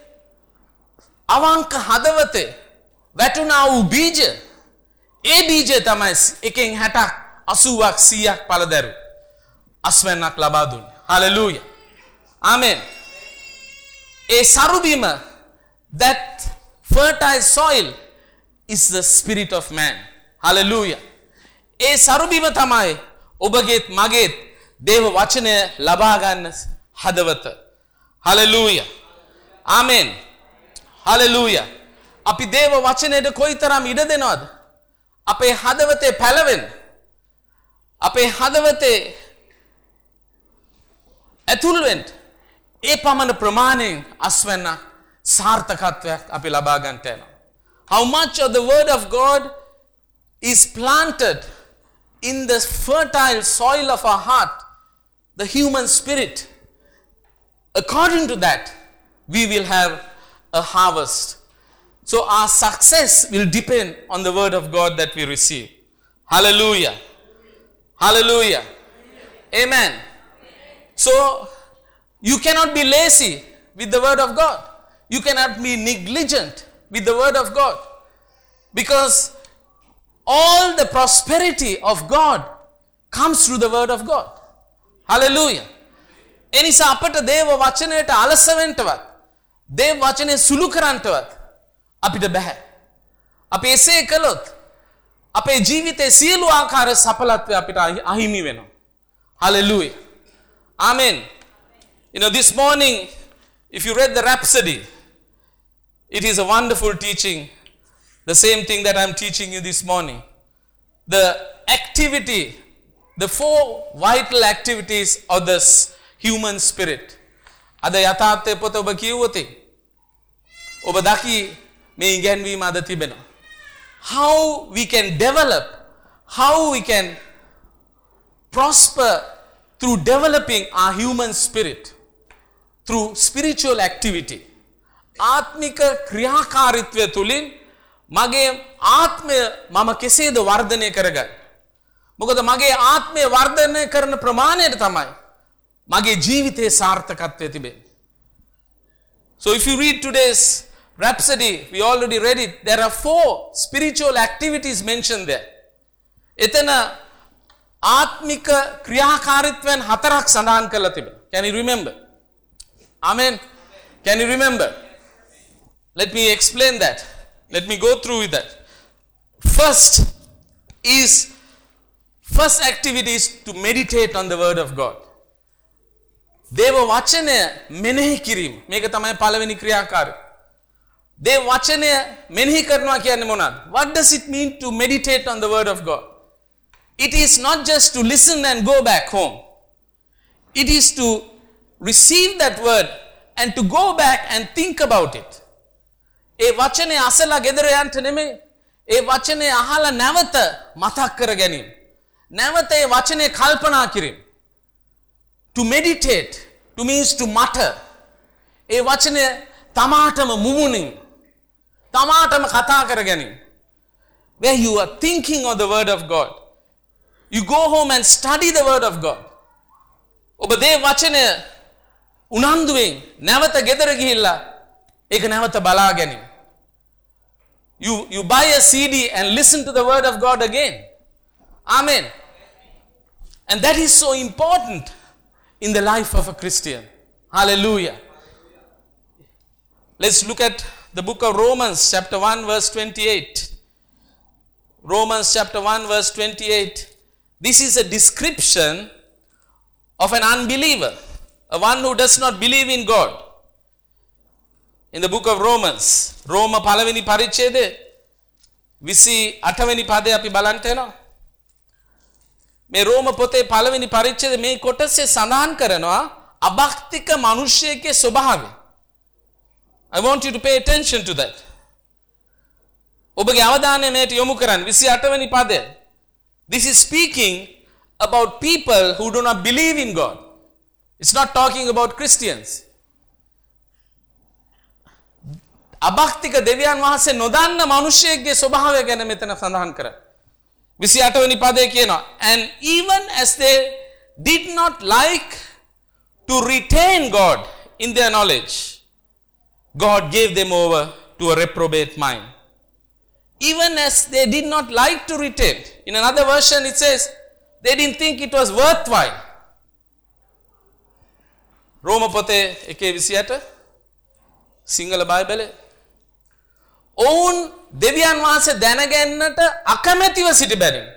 අවංක හදවතේ වැටුණා වූ බීජ ඒ බීජය තමයි එකෙන් 60ක් 80ක් 100ක් පළදරු අස්වැන්නක් ලබා දුන්නේ. Hallelujah. Amen. ඒ සරු බිම, that fertile soil is the spirit of man. Hallelujah. ඒ සරු බිම තමයි ඔබගේත් මගේත් දේව වචනය ලබා ගන්න හදවත. Hallelujah. Amen. Hallelujah. අපි දේව වචනයට කොයිතරම් ඉඩ දෙනවද? අපේ හදවතේ පැලවෙන. අපේ හදවතේ ඇතුල් වෙන්න. ඒ පමණ ප්‍රමාණයෙන් අස්වැන්න සාර්ථකත්වයක් අපි ලබා ගන්නට යනවා. How much of the word of God is planted in the fertile soil of our heart, the human spirit, according to that, we will have a harvest. So our success will depend on the word of God that we receive. Hallelujah. Hallelujah. Amen. So you cannot be lazy with the word of God. You cannot be negligent with the word of God. Because all the prosperity of God comes through the word of God. Hallelujah. එනිසා අපට දේව වචනයට අලස වෙන්නවත් දේව වචනේ සුළු කරන්නවත් අපිට බෑ. අපි එසේ කළොත් අපේ ජීවිතයේ සියලු ආකාර සඵලත්වය අපිට අහිමි වෙනවා. Hallelujah. Amen. You know, this morning, if you read the Rhapsody, it is a wonderful teaching. The same thing that I'm teaching you this morning. The activity, the 4 vital activities of this human spirit. අද යථාර්ථය පොත ඔබ කියවුවොත් ඔබ දකි මේ ඉගැන්වීම අද තිබෙනවා. How we can develop, how we can prosper through developing our human spirit, through spiritual activity. ආත්මික ක්‍රියාකාරීත්වය තුලින් මගේ ආත්මය මම කෙසේද වර්ධනය කරගන්නේ? මොකද මගේ ආත්මය වර්ධනය කරන ප්‍රමාණයට තමයි මගේ ජීවිතයේ සාර්ථකත්වය තිබෙන්නේ. So if you read today's Rhapsody, we already read it. There are 4 spiritual activities mentioned there. එතන ආත්මික ක්‍රියාකාරීත්වයන් 4ක් සඳහන් කරලා තිබෙනවා. Can you remember? Amen. Can you remember? Let me explain that. Let me go through with that. First activity is to meditate on the word of God. දේව වචනය මෙනෙහි කිරීම. මේක තමයි පළවෙනි ක්‍රියාකාරය. දේව වචනය මෙනෙහි කරනවා කියන්නේ මොනවාද? What does it mean to meditate on the word of God? It is not just to listen and go back home. It is to receive that word and to go back and think about it. ඒ වචනේ අසලා ගෙදර යන්න නෙමෙයි. ඒ වචනේ අහලා නැවත මතක් කර ගැනීම. නැවත ඒ වචනේ කල්පනා කිරීම. To meditate, to means to mutter. ඒ වචනේ තමාටම මුමුණින් තමාටම කතා කර ගැනීම. Where you are thinking of the word of God. You go home and study the word of God. ඔබ දේ වචනය උනන්දුවෙන් නැවත ගෙදර ගිහිල්ලා ඒක නැවත බලා ගැනීම. You buy a CD and listen to the word of God again. Amen. And that is so important in the life of a Christian. Hallelujah. Let's look at the book of Romans chapter 1 verse 28. Romans chapter 1 verse 28. This is a description of an unbeliever, a one who does not believe in God. In the book of Romans, Roma පළවෙනි පරිච්ඡේදයේ 28 වෙනි පදේ අපි බලන්න යනවා. මේ රෝම පොතේ පළවෙනි පරිච්ඡේදයේ මේ කොටසේ සඳහන් කරනවා අභක්තික මිනිසෙකගේ ස්වභාවය. I want you to pay attention to that. ඔබගේ අවධානය මේට යොමු කරන්න 28 වෙනි පදය. This is speaking about people who do not believe in God. It's not talking about Christians. අභක්තික දෙවියන් වහන්සේ නොදන්න මිනිසෙක්ගේ ස්වභාවය ගැන මෙතන සඳහන් කරා. 28 වෙනි පදයේ කියනවා and even as they did not like to retain God in their knowledge, God gave them over to a reprobate mind. Even as they did not like to retain. In another version it says they didn't think it was worthwhile. රෝම පොතේ 1:28 සිංහල බයිබලයේ ඔවුන් දෙවියන් වහන්සේ දැනගන්නට අකමැතිව සිටි බැවින්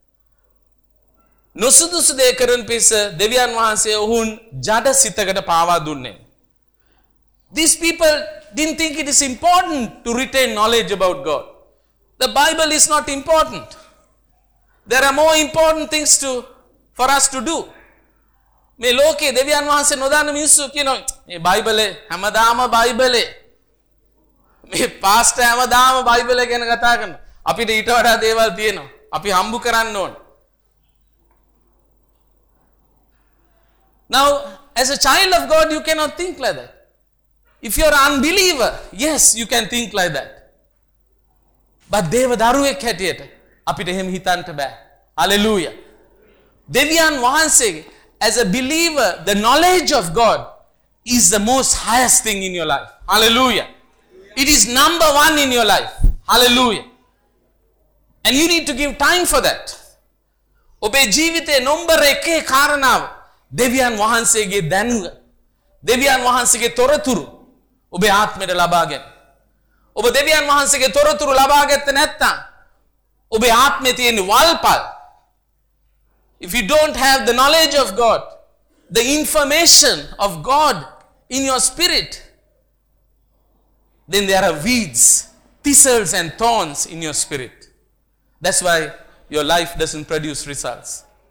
නොසුදුසු දේ කරන පිස දෙවියන් වහන්සේ ඔවුන් ජඩ සිතකට පාවා දුන්නේ. These people didn't think it is important to retain knowledge about God. The Bible is not important. There are more important things for us to do. මේ ලෝකේ දෙවියන් වහන්සේ නොදන්න මිනිස්සු කියනවා මේ බයිබලේ හැමදාම බයිබලේ මේ පාස්ටර් හැමදාම බයිබලේ ගැන කතා කරනවා. අපිට ඊට වඩා දේවල් තියෙනවා. අපි හම්බු කරන්න ඕන. Now, as a child of God, you cannot think like that. If you are an unbeliever, yes, you can think like that. But දේව දරුවෙක් හැටියට අපිට එහෙම හිතන්න බෑ. Hallelujah. දෙවියන් වහන්සේගේ as a believer, the knowledge of God is the most highest thing in your life. Hallelujah. It is number one in your life. Hallelujah. And you need to give time for that. ඔබේ ජීවිතේ number 1 කාරණාව දෙවියන් වහන්සේගේ දැනුම. දෙවියන් වහන්සේගේ තොරතුරු ඔබේ ආත්මයට ලබාගෙන. ඔබ දෙවියන් වහන්සේගේ තොරතුරු ලබාගත්තේ නැත්නම් ඔබේ ආත්මේ තියෙන වල්පල්. If you don't have the knowledge of God, the information of God in your spirit, then there are weeds, thistles and thorns in your spirit. That's why your life doesn't produce results.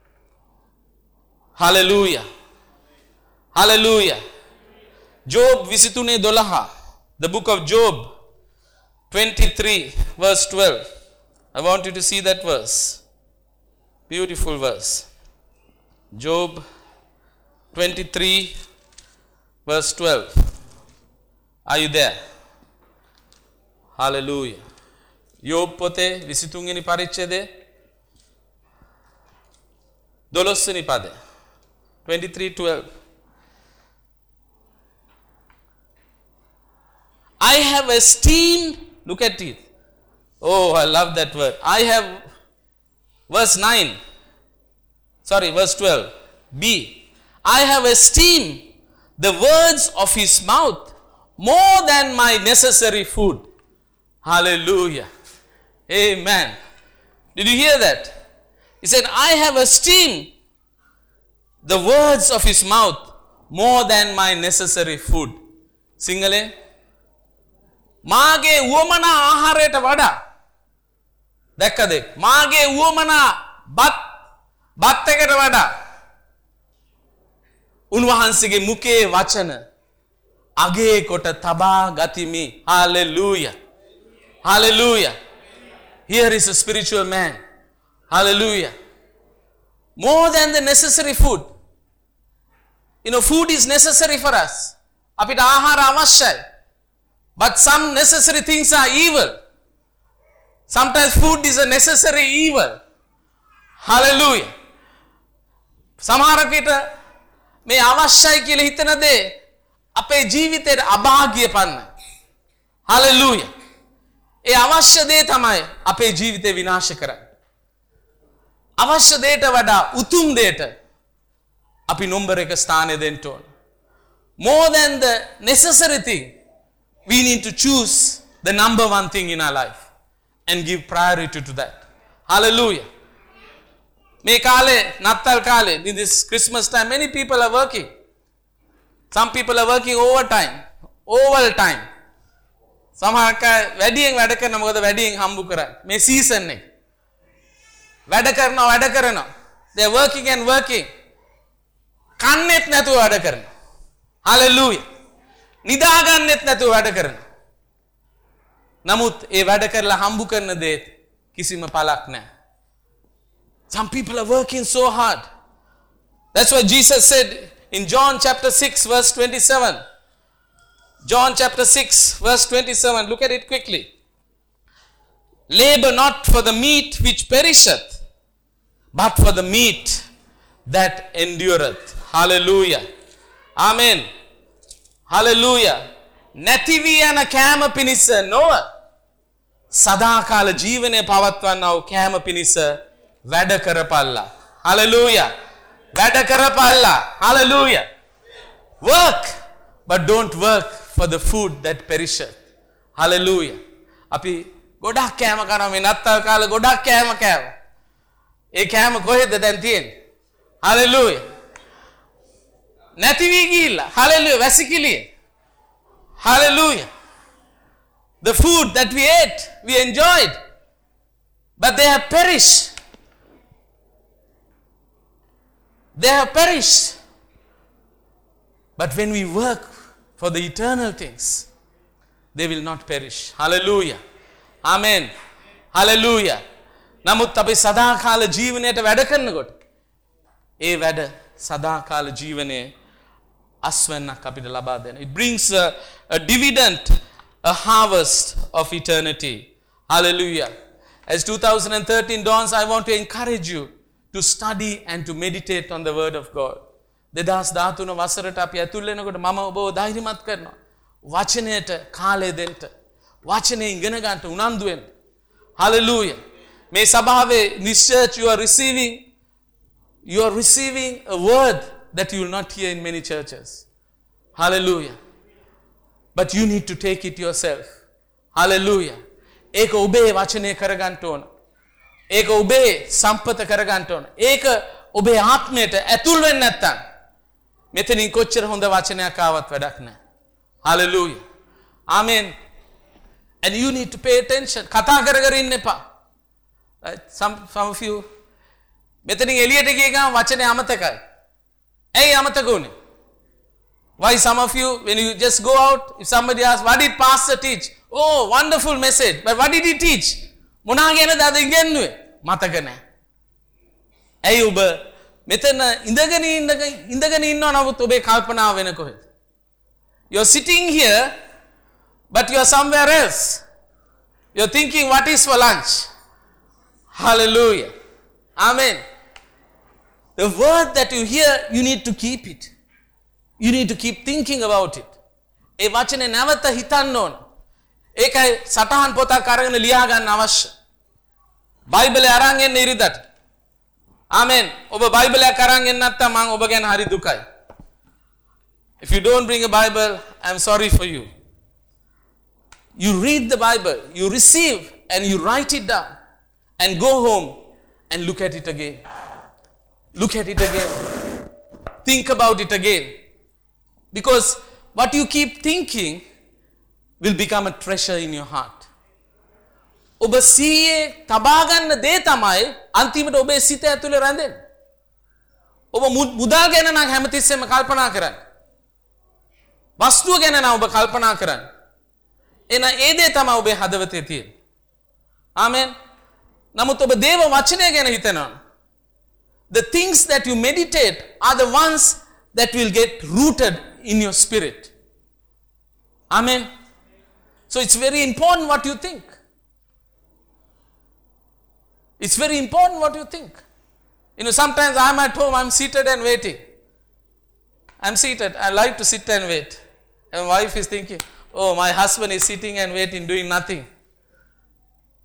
Hallelujah. Hallelujah. Job 23:12. The book of Job 23 verse 12. I want you to see that verse. Beautiful verse. Job 23 verse 12. Are you there? Hallelujah. Job පොතේ 23 වෙනි පරිච්ඡේදයේ 12 වෙනි පදය. 23:12. I have esteemed, look at it. Oh, I love that word. I have, verse 9. Sorry, verse 12. B. I have esteemed the words of his mouth more than my necessary food. Hallelujah. Amen. Did you hear that? He said, I have esteemed the words of his mouth more than my necessary food. Singale. මාගේ උවමනා ආහාරයට වඩා දැක්කද මාගේ උවමනා බත් එකට වඩා උන්වහන්සේගේ මුඛයේ වචන අගේ කොට තබා ගතිමි. Hallelujah. Hallelujah. Here is a spiritual man. Hallelujah. More than the necessary food. You know, food is necessary for us. අපිට ආහාර අවශ්‍යයි. But some necessary things are evil. Sometimes food is a necessary evil. Hallelujah. සමහර විට මේ අවශ්‍යයි කියලා හිතන දේ අපේ ජීවිතේට අභාග්‍ය පන්න. Hallelujah. ඒ අවශ්‍ය දේ තමයි අපේ ජීවිතේ විනාශ කරන්නේ. අවශ්‍ය දේට වඩා උතුම් දේට අපි නම්බර 1 ස්ථානය දෙන්න ඕන. More than the necessary thing, we need to choose the number one thing in our life and give priority to that. Hallelujah. මේ කාලේ නත්තල් කාලේ, in this Christmas time, many people are working. Some people are working overtime. සමහර අය වැඩියෙන් වැඩ කරන මොකද වැඩියෙන් හම්බු කරන්නේ. මේ සීසන් එක. වැඩ කරනවා. They are working and working. කන්නේත් නැතුව වැඩ කරනවා. Hallelujah. නිදා ගන්නෙත් නැතුව වැඩ කරනවා. නමුත් ඒ වැඩ කරලා හම්බු කරන දේ කිසිම පළක් නැහැ. Some people are working so hard. That's why Jesus said in John chapter 6 verse 27. John chapter 6 verse 27. Look at it quickly. Labor not for the meat which perisheth, but for the meat that endureth. Hallelujah. Amen. Hallelujah. නැති වී යන කෑම පිණිස නොව සදාකාල ජීවනයේ පවත්වන්නා වූ කෑම පිණිස වැඩ කරපල්ලා. Hallelujah. වැඩ කරපල්ලා. Hallelujah. Work, but don't work for the food that perisheth. Hallelujah. අපි ගොඩක් කෑම කනවා මේ නත්තල් කාලේ ගොඩක් කෑම කෑවා. ඒ කෑම කොහෙද දැන් තියෙන්නේ? Hallelujah. නැති වී ගිහිල්ලා. Hallelujah. වැසිකිළියේ. Hallelujah. The food that we ate, we enjoyed, but they have perished. They have perished. But when we work for the eternal things, they will not perish. Hallelujah. Amen. Hallelujah. නමුත් අපි සදාකාල ජීවනයට වැඩ කරනකොට ඒ වැඩ සදාකාල ජීවනයේ අස්වැන්නක් අපිට ලබා දෙන. It brings a dividend, a harvest of eternity. Hallelujah. As 2013 dawns, I want to encourage you to study and to meditate on the word of God. 2013 වසරට අපි ඇතුල් වෙනකොට මම ඔබව ධෛර්යමත් කරනවා. වචනයට කාලය දෙන්න. වචනේ ඉගෙන ගන්න උනන්දු වෙන්න. Hallelujah. මේ සභාවේ in this church you are receiving a word that you will not hear in many churches. Hallelujah. But you need to take it yourself. Hallelujah. ඒක ඔබේ වචනේ කරගන්න ඕන. ඒක ඔබේ සම්පත කරගන්න ඕන. ඒක ඔබේ ආත්මයට ඇතුල් වෙන්නේ නැත්තම් මෙතනින් කොච්චර හොඳ වචනයක් ආවත් වැඩක් නැහැ. Hallelujah. Amen. And you need to pay attention. කතා කර ඉන්න එපා. Some of you මෙතනින් එළියට ගිය ගමන් වචනේ අමතකයි. ඇයි අමතක උනේ? Why some of you, when you just go out, if somebody asks, what did pastor teach? Oh, wonderful message. But what did he teach? මොනා ගැනද අද ඉගෙනුවේ? මතක නැහැ. ඇයි ඔබ මෙතන ඉඳගෙන ඉන්නව නමුත් ඔබේ කල්පනාව වෙන කොහෙද? You're sitting here, but you're somewhere else. You're thinking, what is for lunch? Hallelujah. Amen. The word that you hear, you need to keep it. You need to keep thinking about it. ඒ වචනේ නැවත හිතන්න ඕන. ඒකයි සටහන් පොතක් අරගෙන ලියා ගන්න අවශ්‍ය. බයිබලේ අරන් එන්න ඉරිදට. Amen. ඔබ බයිබලයක් අරන් එන්න නැත්නම් මම ඔබ ගැන හරි දුකයි. If you don't bring a Bible, I'm sorry for you. You read the Bible, you receive and you write it down and go home and look at it again. Look at it again. Think about it again. Because what you keep thinking will become a treasure in your heart. ඔබ සිහියේ තබා ගන්න දේ තමයි අන්තිමට ඔබේ සිත ඇතුලේ රැඳෙන්නේ. ඔබ මුදල් ගැන නම් හැමතිස්සෙම කල්පනා කරන්නේ. වස්තුව ගැන නම් ඔබ කල්පනා කරන්නේ. එන ඒ දේ තමයි ඔබේ හදවතේ තියෙන්නේ. ආමෙන්. නමුත් ඔබ දේව වචනය ගැන හිතනවා. The things that you meditate are the ones that will get rooted in your spirit. Amen. So it's very important what you think. It's very important what you think. You know, sometimes I'm at home, I'm seated and waiting. I'm seated. I like to sit and wait. And my wife is thinking, oh, my husband is sitting and waiting, doing nothing.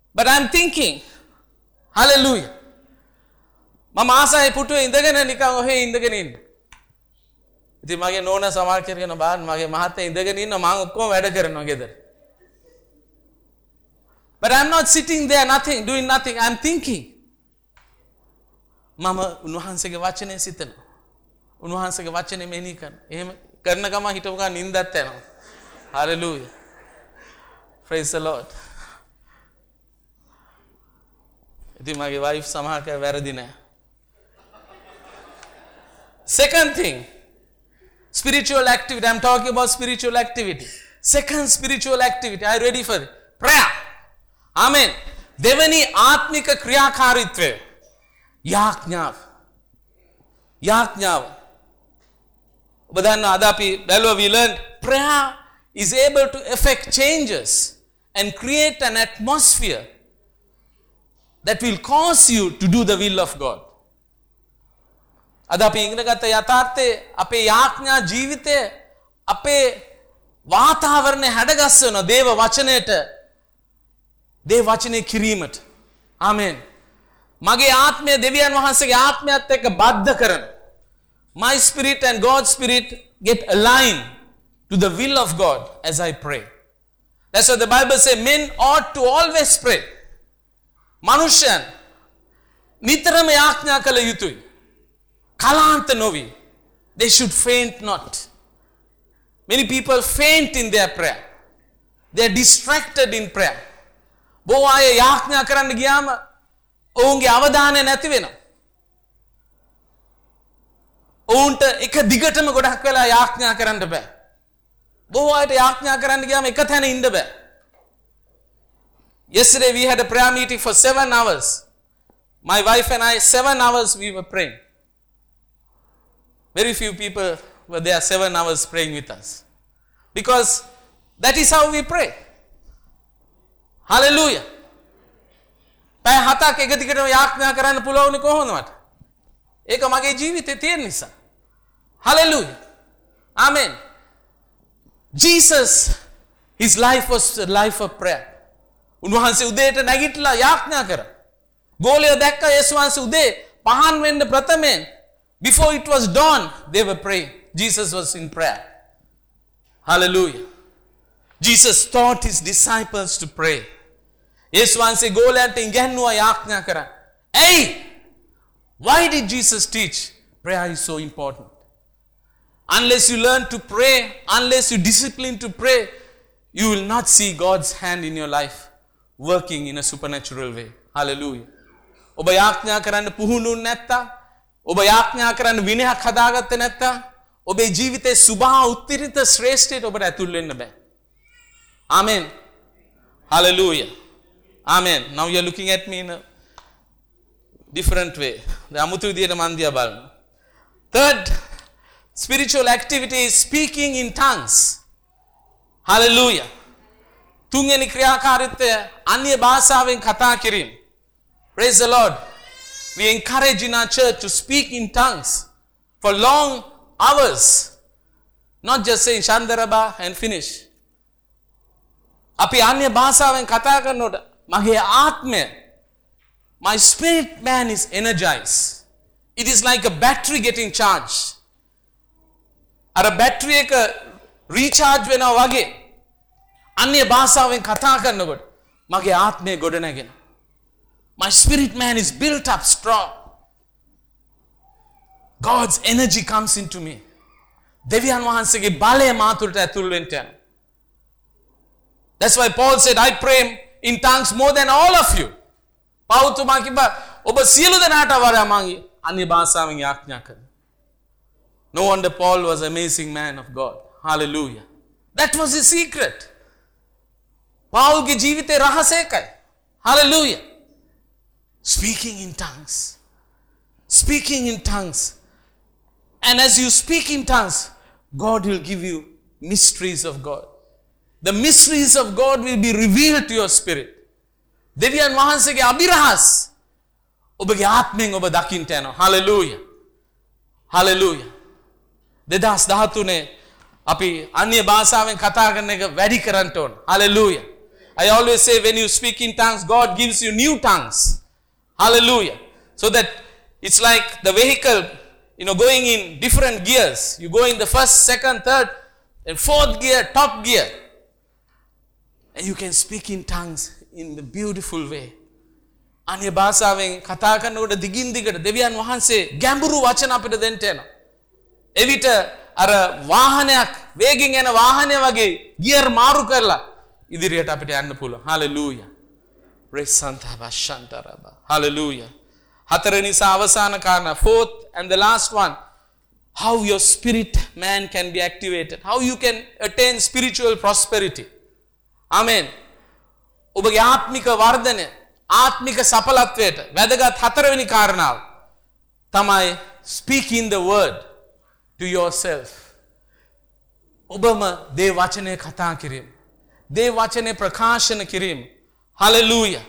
But I'm thinking, hallelujah. මම ආසයි පුටුවේ ඉඳගෙන නිකන් ඔහේ ඉඳගෙන ඉන්න. ඉතින් මගේ නෝනා සමහර කෙනෙක් බලන්න මගේ මහත්තයා ඉඳගෙන ඉන්න මම ඔක්කොම වැඩ කරනවා ගෙදර. But I'm not sitting there nothing, doing nothing. I'm thinking. මම උන්වහන්සේගේ වචනේ සිතනවා. උන්වහන්සේගේ වචනේ මෙනෙහි කරනවා. එහෙම කරන ගම හිටපු ගමන් නිින්දත් යනවා. Hallelujah. Praise the Lord. ඉතින් මගේ wife සමහර කර වැරදි නෑ. Second thing, spiritual activity. I'm talking about spiritual activity. Second spiritual activity. Are you ready for it? Prayer. Amen. දෙවනි ආත්මික ක්‍රියාකාරීත්වය. යාඥාව. යාඥාව. ඔබ දන්නා අද අපි බැලුවා we learned prayer is able to effect changes and create an atmosphere that will cause you to do the will of God. අද අපි ඉගෙන ගත්ත යථාර්ථයේ අපේ යාඥා ජීවිතය අපේ වාතාවරණය හැඩගස්වන දේව වචනයට දේව වචනේ කිරීමට. ආමෙන්. මගේ ආත්මය දෙවියන් වහන්සේගේ ආත්මයත් එක්ක බද්ධ කරන. My spirit and God's spirit get aligned to the will of God as I pray. That's what the Bible says, men ought to always pray. මනුෂ්‍යයන් නිතරම යාඥා කළ යුතුයි. කලාන්ත නොවි. They should faint not. Many people faint in their prayer. They are distracted in prayer. බොහෝ අය යාඥා කරන්න ගියාම ඔවුන්ගේ අවධානය නැති වෙනවා. ඔවුන්ට එක දිගටම ගොඩක් වෙලා යාඥා කරන්න බෑ. බොහෝ අයට යාඥා කරන්න ගියාම එක තැන ඉන්න බෑ. Yesterday we had a prayer meeting for 7 hours. My wife and I, 7 hours we were praying. Very few people were there 7 hours praying with us. Because that is how we pray. Hallelujah. පැය 7ක් එක දිගටම යාඥා කරන්න පුළුවන් කොහොමද මට? ඒක මගේ ජීවිතේ තියෙන නිසා. Hallelujah. Amen. Jesus, his life was a life of prayer. උන්වහන්සේ උදේට නැගිටලා යාඥා කරා. ගෝලියෝ දැක්ක යේසුස් වහන්සේ උදේ පහන් වෙන්න ප්‍රථමයෙන් before it was dawn they were praying. Jesus was in prayer. Hallelujah. Jesus taught his disciples to pray. යේසුස් වහන්සේ ගෝලයන්ට ඉගැන්නුවා යාඥා කරන්න. Hey, why did Jesus teach prayer is so important? Unless you learn to pray, unless you discipline to pray, you will not see God's hand in your life working in a supernatural way. Hallelujah. ඔබ යාඥා කරන්න පුහුණු නැත්නම්, ඔබ යාඥා කරන්න විනයක් හදාගත්තේ නැත්නම්, ඔබේ ජීවිතේ සුභා උත්තරීත ශ්‍රේෂ්ඨයට ඔබට ඇතුල් වෙන්න බෑ. Amen. Hallelujah. Amen. Now you are looking at me in a different way. අමුතු විදියට මන් දිහා බලනවා. Third spiritual activity is speaking in tongues. Hallelujah. තුන්වෙනි ක්‍රියාකාරීත්වය අන්‍ය භාෂාවෙන් කතා කිරීම. Praise the Lord. We encourage in our church to speak in tongues for long hours. Not just saying Shandaraba and finish. අපි අන්‍ය භාෂාවෙන් කතා කරනකොට මගේ ආත්මය, my spirit man is energized. It is like a battery getting charged. අර battery එක recharge වෙනවා වගේ අන්‍ය භාෂාවෙන් කතා කරනකොට මගේ ආත්මය ගොඩ නැගෙනවා. My spirit man is built up strong. God's energy comes into me. දෙවියන් වහන්සේගේ බලය මා තුළට ඇතුල් වෙන්න යනවා. That's why Paul said, I pray in tongues more than all of you. පෞතුමා කිව්වා ඔබ සියලු දෙනාට වඩා මම අන්‍ය භාෂාවෙන් යාඥා කරනවා. No wonder Paul was an amazing man of God. Hallelujah. That was his secret. පෞල්ගේ ජීවිතේ රහසය එකයි. Hallelujah. Speaking in tongues. Speaking in tongues. And as you speak in tongues, God will give you mysteries of God. The mysteries of God will be revealed to your spirit. දෙවියන් වහන්සේගේ අභිරහස් ඔබගේ ආත්මෙන් ඔබ දකින්න යනවා. Hallelujah. Hallelujah. 2013 අපි අන්‍ය භාෂාවෙන් කතා කරන එක වැඩි කරන්න ඕන. Hallelujah. I always say when you speak in tongues, God gives you new tongues. Hallelujah. So that it's like the vehicle, going in different gears. You go in the first, second, third, and fourth gear, top gear. And you can speak in tongues in the beautiful way. අනේ භාෂාවෙන් කතා කරනකොට දිගින් දිගට දෙවියන් වහන්සේ ගැඹුරු වචන අපිට දෙන්න යනවා. එවිට අර වාහනයක් වේගෙන් යන වාහනය වගේ ගියර් මාරු කරලා ඉදිරියට අපිට යන්න පුළුවන්. හalleluya. praise santa bashantaraba. hallelujah. හතරවෙනි සහ අවසාන කාරණා, fourth and the last one, how your spirit man can be activated, how you can attain spiritual prosperity. amen. ඔබගේ ආත්මික වර්ධනය, ආත්මික සඵලත්වයට වැදගත් හතරවෙනි කාරණාව තමයි speaking the word to yourself. ඔබම දේ වචනේ කතා කිරීම, දේ වචනේ ප්‍රකාශන කිරීම. hallelujah.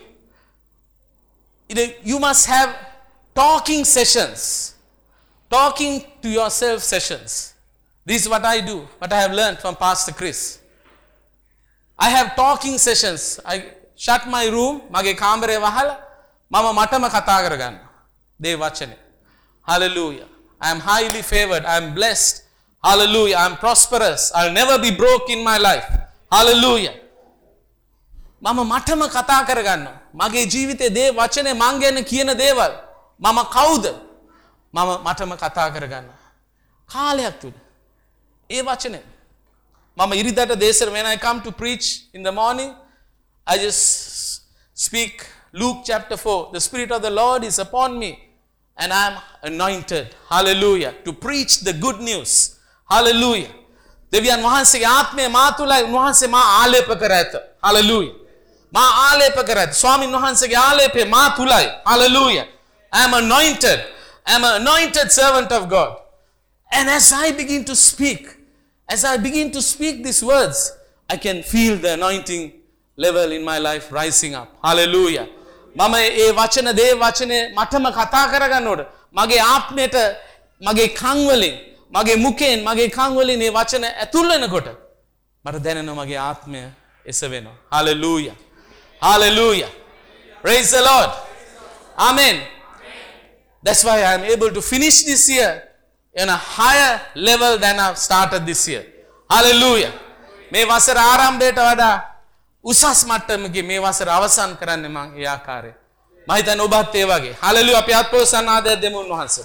You must have talking sessions, talking to yourself sessions. This is what I do, what I have learned from Pastor Chris. I have talking sessions. I shut my room, mage කාමරේ වහලා මම මටම කතා කරගන්න දේ වචනේ. hallelujah. I am highly favored, I am blessed. hallelujah. I am prosperous, I'll never be broke in my life. hallelujah. මම මටම කතා කරගන්නවා මගේ ජීවිතේ දේ වචනේ මං ගැන කියන දේවල් මම කවුද මම මටම කතා කරගන්නවා කාලයක් තුල ඒ වචනේ මම ඉරිදට දේශන when I come to preach in the morning, I just speak Luke chapter 4. The Spirit of the Lord is upon me and I am anointed. hallelujah. To preach the good news. hallelujah. දෙවියන් වහන්සේගේ ආත්මය මා තුලයි උන්වහන්සේ මා ආලේප කර ඇත. hallelujah. මා ආලේප කර ඇත. ස්වාමීන් වහන්සේගේ ආලේපය මා තුලයි. hallelujah. I am anointed. I am an anointed servant of God. And as I begin to speak these words, I can feel the anointing level in my life rising up. hallelujah. මම ඒ වචන දේ වචනේ මටම කතා කරගන්නකොට මගේ ආත්මයට මගේ කන් වලින් මගේ මුඛයෙන් මගේ කන් වලින් ඒ වචන ඇතුල් වෙනකොට මට දැනෙනවා මගේ ආත්මය එසවෙනවා. hallelujah. hallelujah. praise the Lord. amen. That's why I am able to finish this year in a higher level than I started this year. hallelujah. මේ වසර ආරම්භයට වඩා උසස් මට්ටමකින් මේ වසර අවසන් කරන්නේ මම ඒ ආකාරයේ. මම හිතන්නේ ඔබත් ඒ වගේ. hallelujah. අපි ආත්මෝසන්න ආදරය දෙමු උන්වහන්සේ.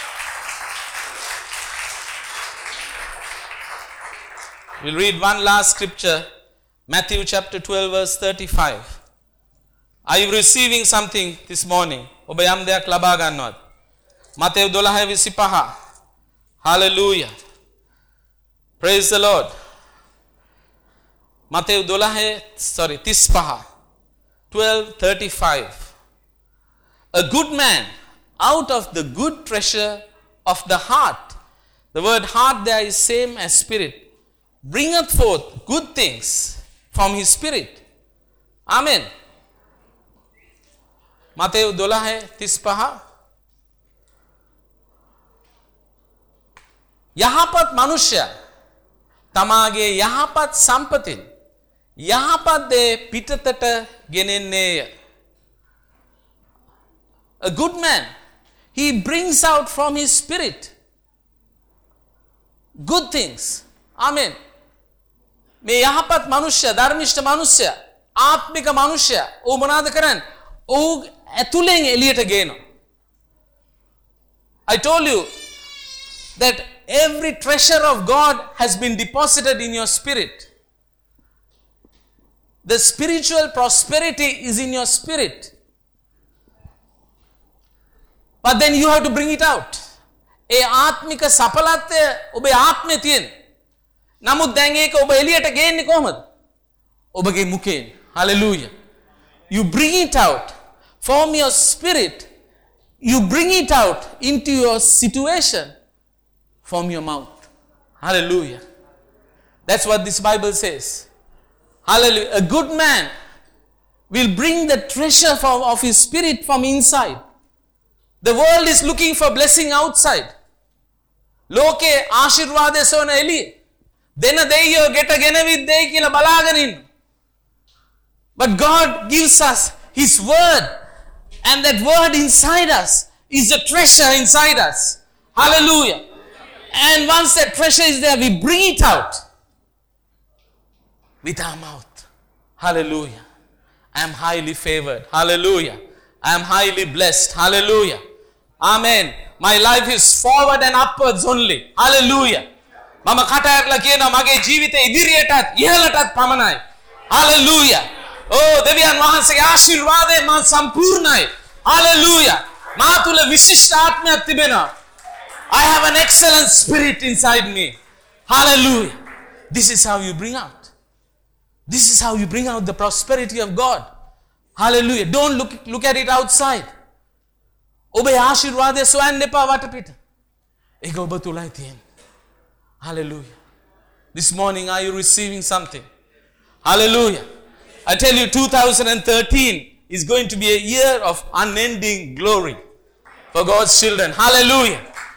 We'll read one last scripture, Matthew chapter 12 verse 35. Are you receiving something this morning? ඔබ යම් දෙයක් ලබා ගන්නවද? Matthew 12:25. hallelujah. praise the Lord. Matthew 35. 12:35. A good man out of the good treasure of the heart. The word heart there is same as spirit. Bringeth forth good things from his spirit. Amen. Matthew 12:35. යහපත් මනුෂ්‍යයා තමාගේ යහපත් සම්පතින් යහපත් දේ පිටතට ගෙනෙන්නේය. A good man, he brings out from his spirit good things. Amen. මේ යහපත් මනුෂ්‍යයා, ධර්මිෂ්ඨ මනුෂ්‍යයා, ආත්මික මනුෂ්‍යයා ਉਹ මොනවාද කරන්නේ? ਉਹ ඇතුලෙන් එළියට ගේනවා. I told you that every treasure of God has been deposited in your spirit. The spiritual prosperity is in your spirit. But then you have to bring it out. ඒ ආත්මික සඵලත්වය ඔබේ ආත්මේ තියෙන. නමුත් දැන් ඒක ඔබ එළියට ගේන්නේ කොහොමද? ඔබගේ මුඛයෙන්. hallelujah. You bring it out from your spirit. You bring it out into your situation from your mouth. hallelujah. That's what this Bible says. hallelujah. A good man will bring the treasure of his spirit from inside. The world is looking for blessing outside. ලෝකේ ආශිර්වාදය සොයන එළිය. දෙන දෙයියෝ ගෙට ගෙනවිත් දෙයි කියලා බලාගෙන ඉන්න. But God gives us His word, and that word inside us is a treasure inside us. Hallelujah. And once that treasure is there, we bring it out with our mouth. Hallelujah. I am highly favored. Hallelujah. I am highly blessed. Hallelujah. Amen. My life is forward and upwards only. Hallelujah. Mama කටයක්ලා කියනවා මගේ ජීවිතේ ඉදිරියටත් ඉහළටත් පමණයි. Hallelujah. Oh, දෙවියන් වහන්සේගේ ආශිර්වාදයෙන් මම සම්පූර්ණයි. Hallelujah. මා තුල විශිෂ්ට ආත්මයක් තිබෙනවා. I have an excellent spirit inside me. Hallelujah. This is how you bring out. This is how you bring out the prosperity of God. Hallelujah. Don't look at it outside. ඔබේ ආශිර්වාදය සොයන්න එපා වටපිට. ඒක ඔබ තුලයි තියෙන්නේ. Hallelujah. This morning, are you receiving something? Hallelujah. I tell you, 2013 is going to be a year of unending glory for God's children. Hallelujah.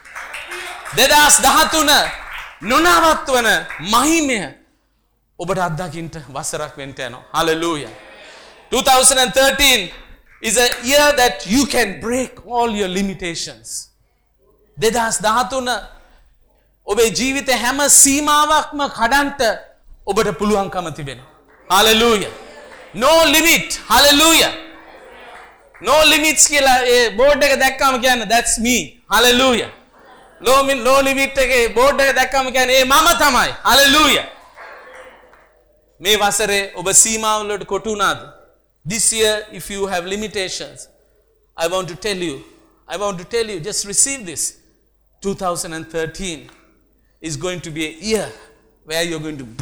2013 නොනවත්වන මහිමය ඔබට අත්දකින්න වසරක් වෙන්න යනවා. Hallelujah. 2013 is a year that you can break all your limitations. 2013 ඔබේ ජීවිතේ හැම සීමාවක්ම කඩන්ට ඔබට පුළුවන්කම තිබෙනවා. Hallelujah. No limit. Hallelujah. No limits කියලා ඒ බෝඩ් එක දැක්කම කියන්නේ that's me. Hallelujah. No limit එකේ බෝඩ් එක දැක්කම කියන්නේ ඒ මම තමයි. Hallelujah. මේ වසරේ ඔබ සීමාව වලට කොටු වුණාද? This year if you have limitations, I want to tell you, just receive this. 2013 is going to be a year where you're going to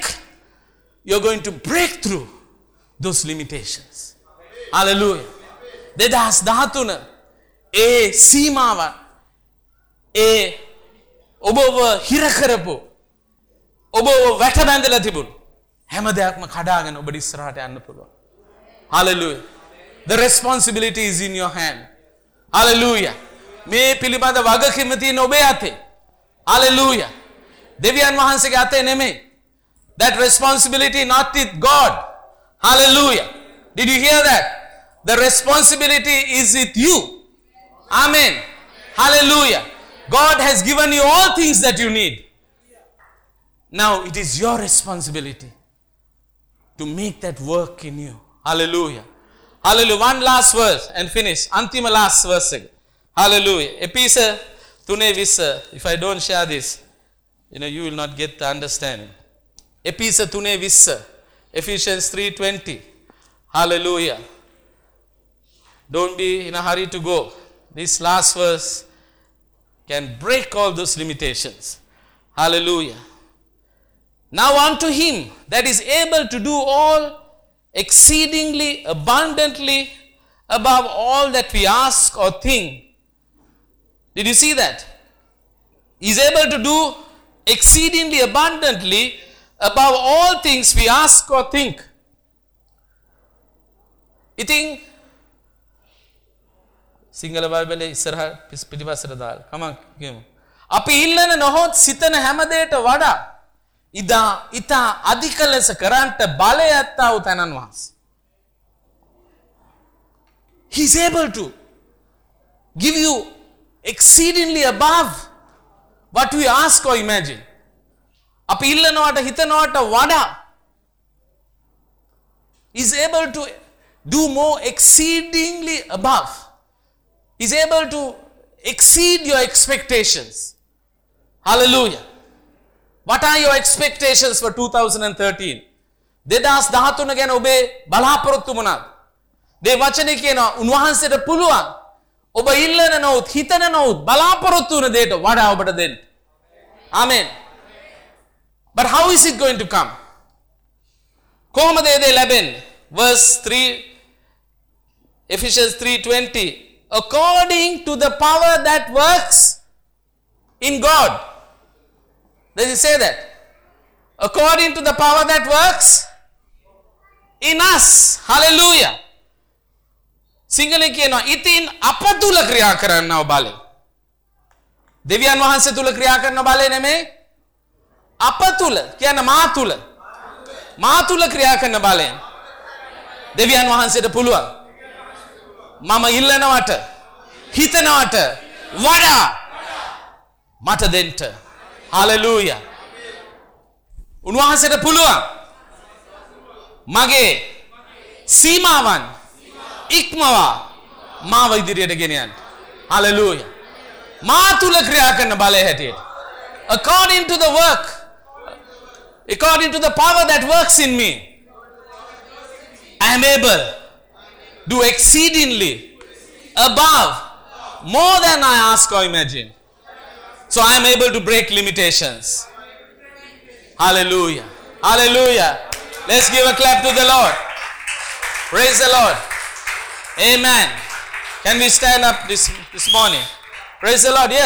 break through those limitations. Hallelujah. 2013 ඒ සීමාව ඒ ඔබව හිර කරපු ඔබව වැට බැඳලා තිබුණු හැම දෙයක්ම කඩාගෙන ඔබට ඉස්සරහට යන්න පුළුවන්. Hallelujah. The responsibility is in your hand. Hallelujah. මේ පිළිබඳ වගකීම තියෙන ඔබේ අතේ. Hallelujah. දෙවියන් වහන්සේගේ අතේ නෙමෙයි. That responsibility not with God. Hallelujah. Did you hear that? The responsibility is with you. Amen. Hallelujah. God has given you all things that you need. Now it is your responsibility to make that work in you. Hallelujah. Hallelujah. One last verse and finish. Antima last verse. Hallelujah. Ephesians 3:20. If I don't share this, you will not get the understanding. Ephesians 3:20. Ephesians 3:20. Hallelujah. Don't be in a hurry to go. This last verse can break all those limitations. Hallelujah. Now unto him that is able to do all exceedingly abundantly above all that we ask or think. Did you see that? He is able to do exceedingly abundantly above all things we ask or think. ඉතින් සිංහල බයිබලයේ ඉස්සරහ පිටිපස්සට දාලා කමක් කියමු. අපි ඉල්ලන නොහොත් සිතන හැම දෙයකට වඩා ඉතා අධික ලෙස කරන්ට බලය ඇත්තා වූ තැනන් වහන්සේ. He is able to give you exceedingly above what we ask or imagine. අපි ඉල්ලනවට හිතනවට වඩා is able to do more exceedingly above. Is able to exceed your expectations. Hallelujah. What are your expectations for 2013? 2013 ගැන ඔබේ බලාපොරොත්තු මොනවාද? මේ වචනේ කියනවා උන්වහන්සේට පුළුවන් ඔබ ඉල්ලන නොඋත් හිතන නොඋත් බලාපොරොත්තු වෙන දෙයට වඩා ඔබට දෙන්න. Amen. But how is it going to come? කොහොමද ඒ දේ ලැබෙන්නේ? Verse 3, Ephesians 3:20. According to the power that works in God. Does it say that? According to the power that works in us. Hallelujah. සිංහලෙන් කියනවා ඉතින් අප තුල ක්‍රියා කරන්නව බලය. දෙවියන් වහන්සේ තුල ක්‍රියා කරන බලය නෙමෙයි. අප තුල කියන මා තුල ක්‍රියා කරන බලය. දෙවියන් වහන්සේට පුළුවන්. මම ඉල්ලනවට හිතනවට වඩා මට දෙන්න. හලෙලූයා. උන්වහන්සේට පුළුවන් මගේ සීමාවන් ඉක්මවා මාව ඉදිරියට ගෙන යන්න. හලෙලූයා. මා තුල ක්‍රියා කරන බලය හැටියට. According to the work, according to the power that works in me, I am able to do exceedingly above more than I ask or imagine. So I am able to break limitations. Hallelujah. Hallelujah. Let's give a clap to the Lord. Praise the Lord. Amen. Can we stand up this morning? Praise the Lord. Yes.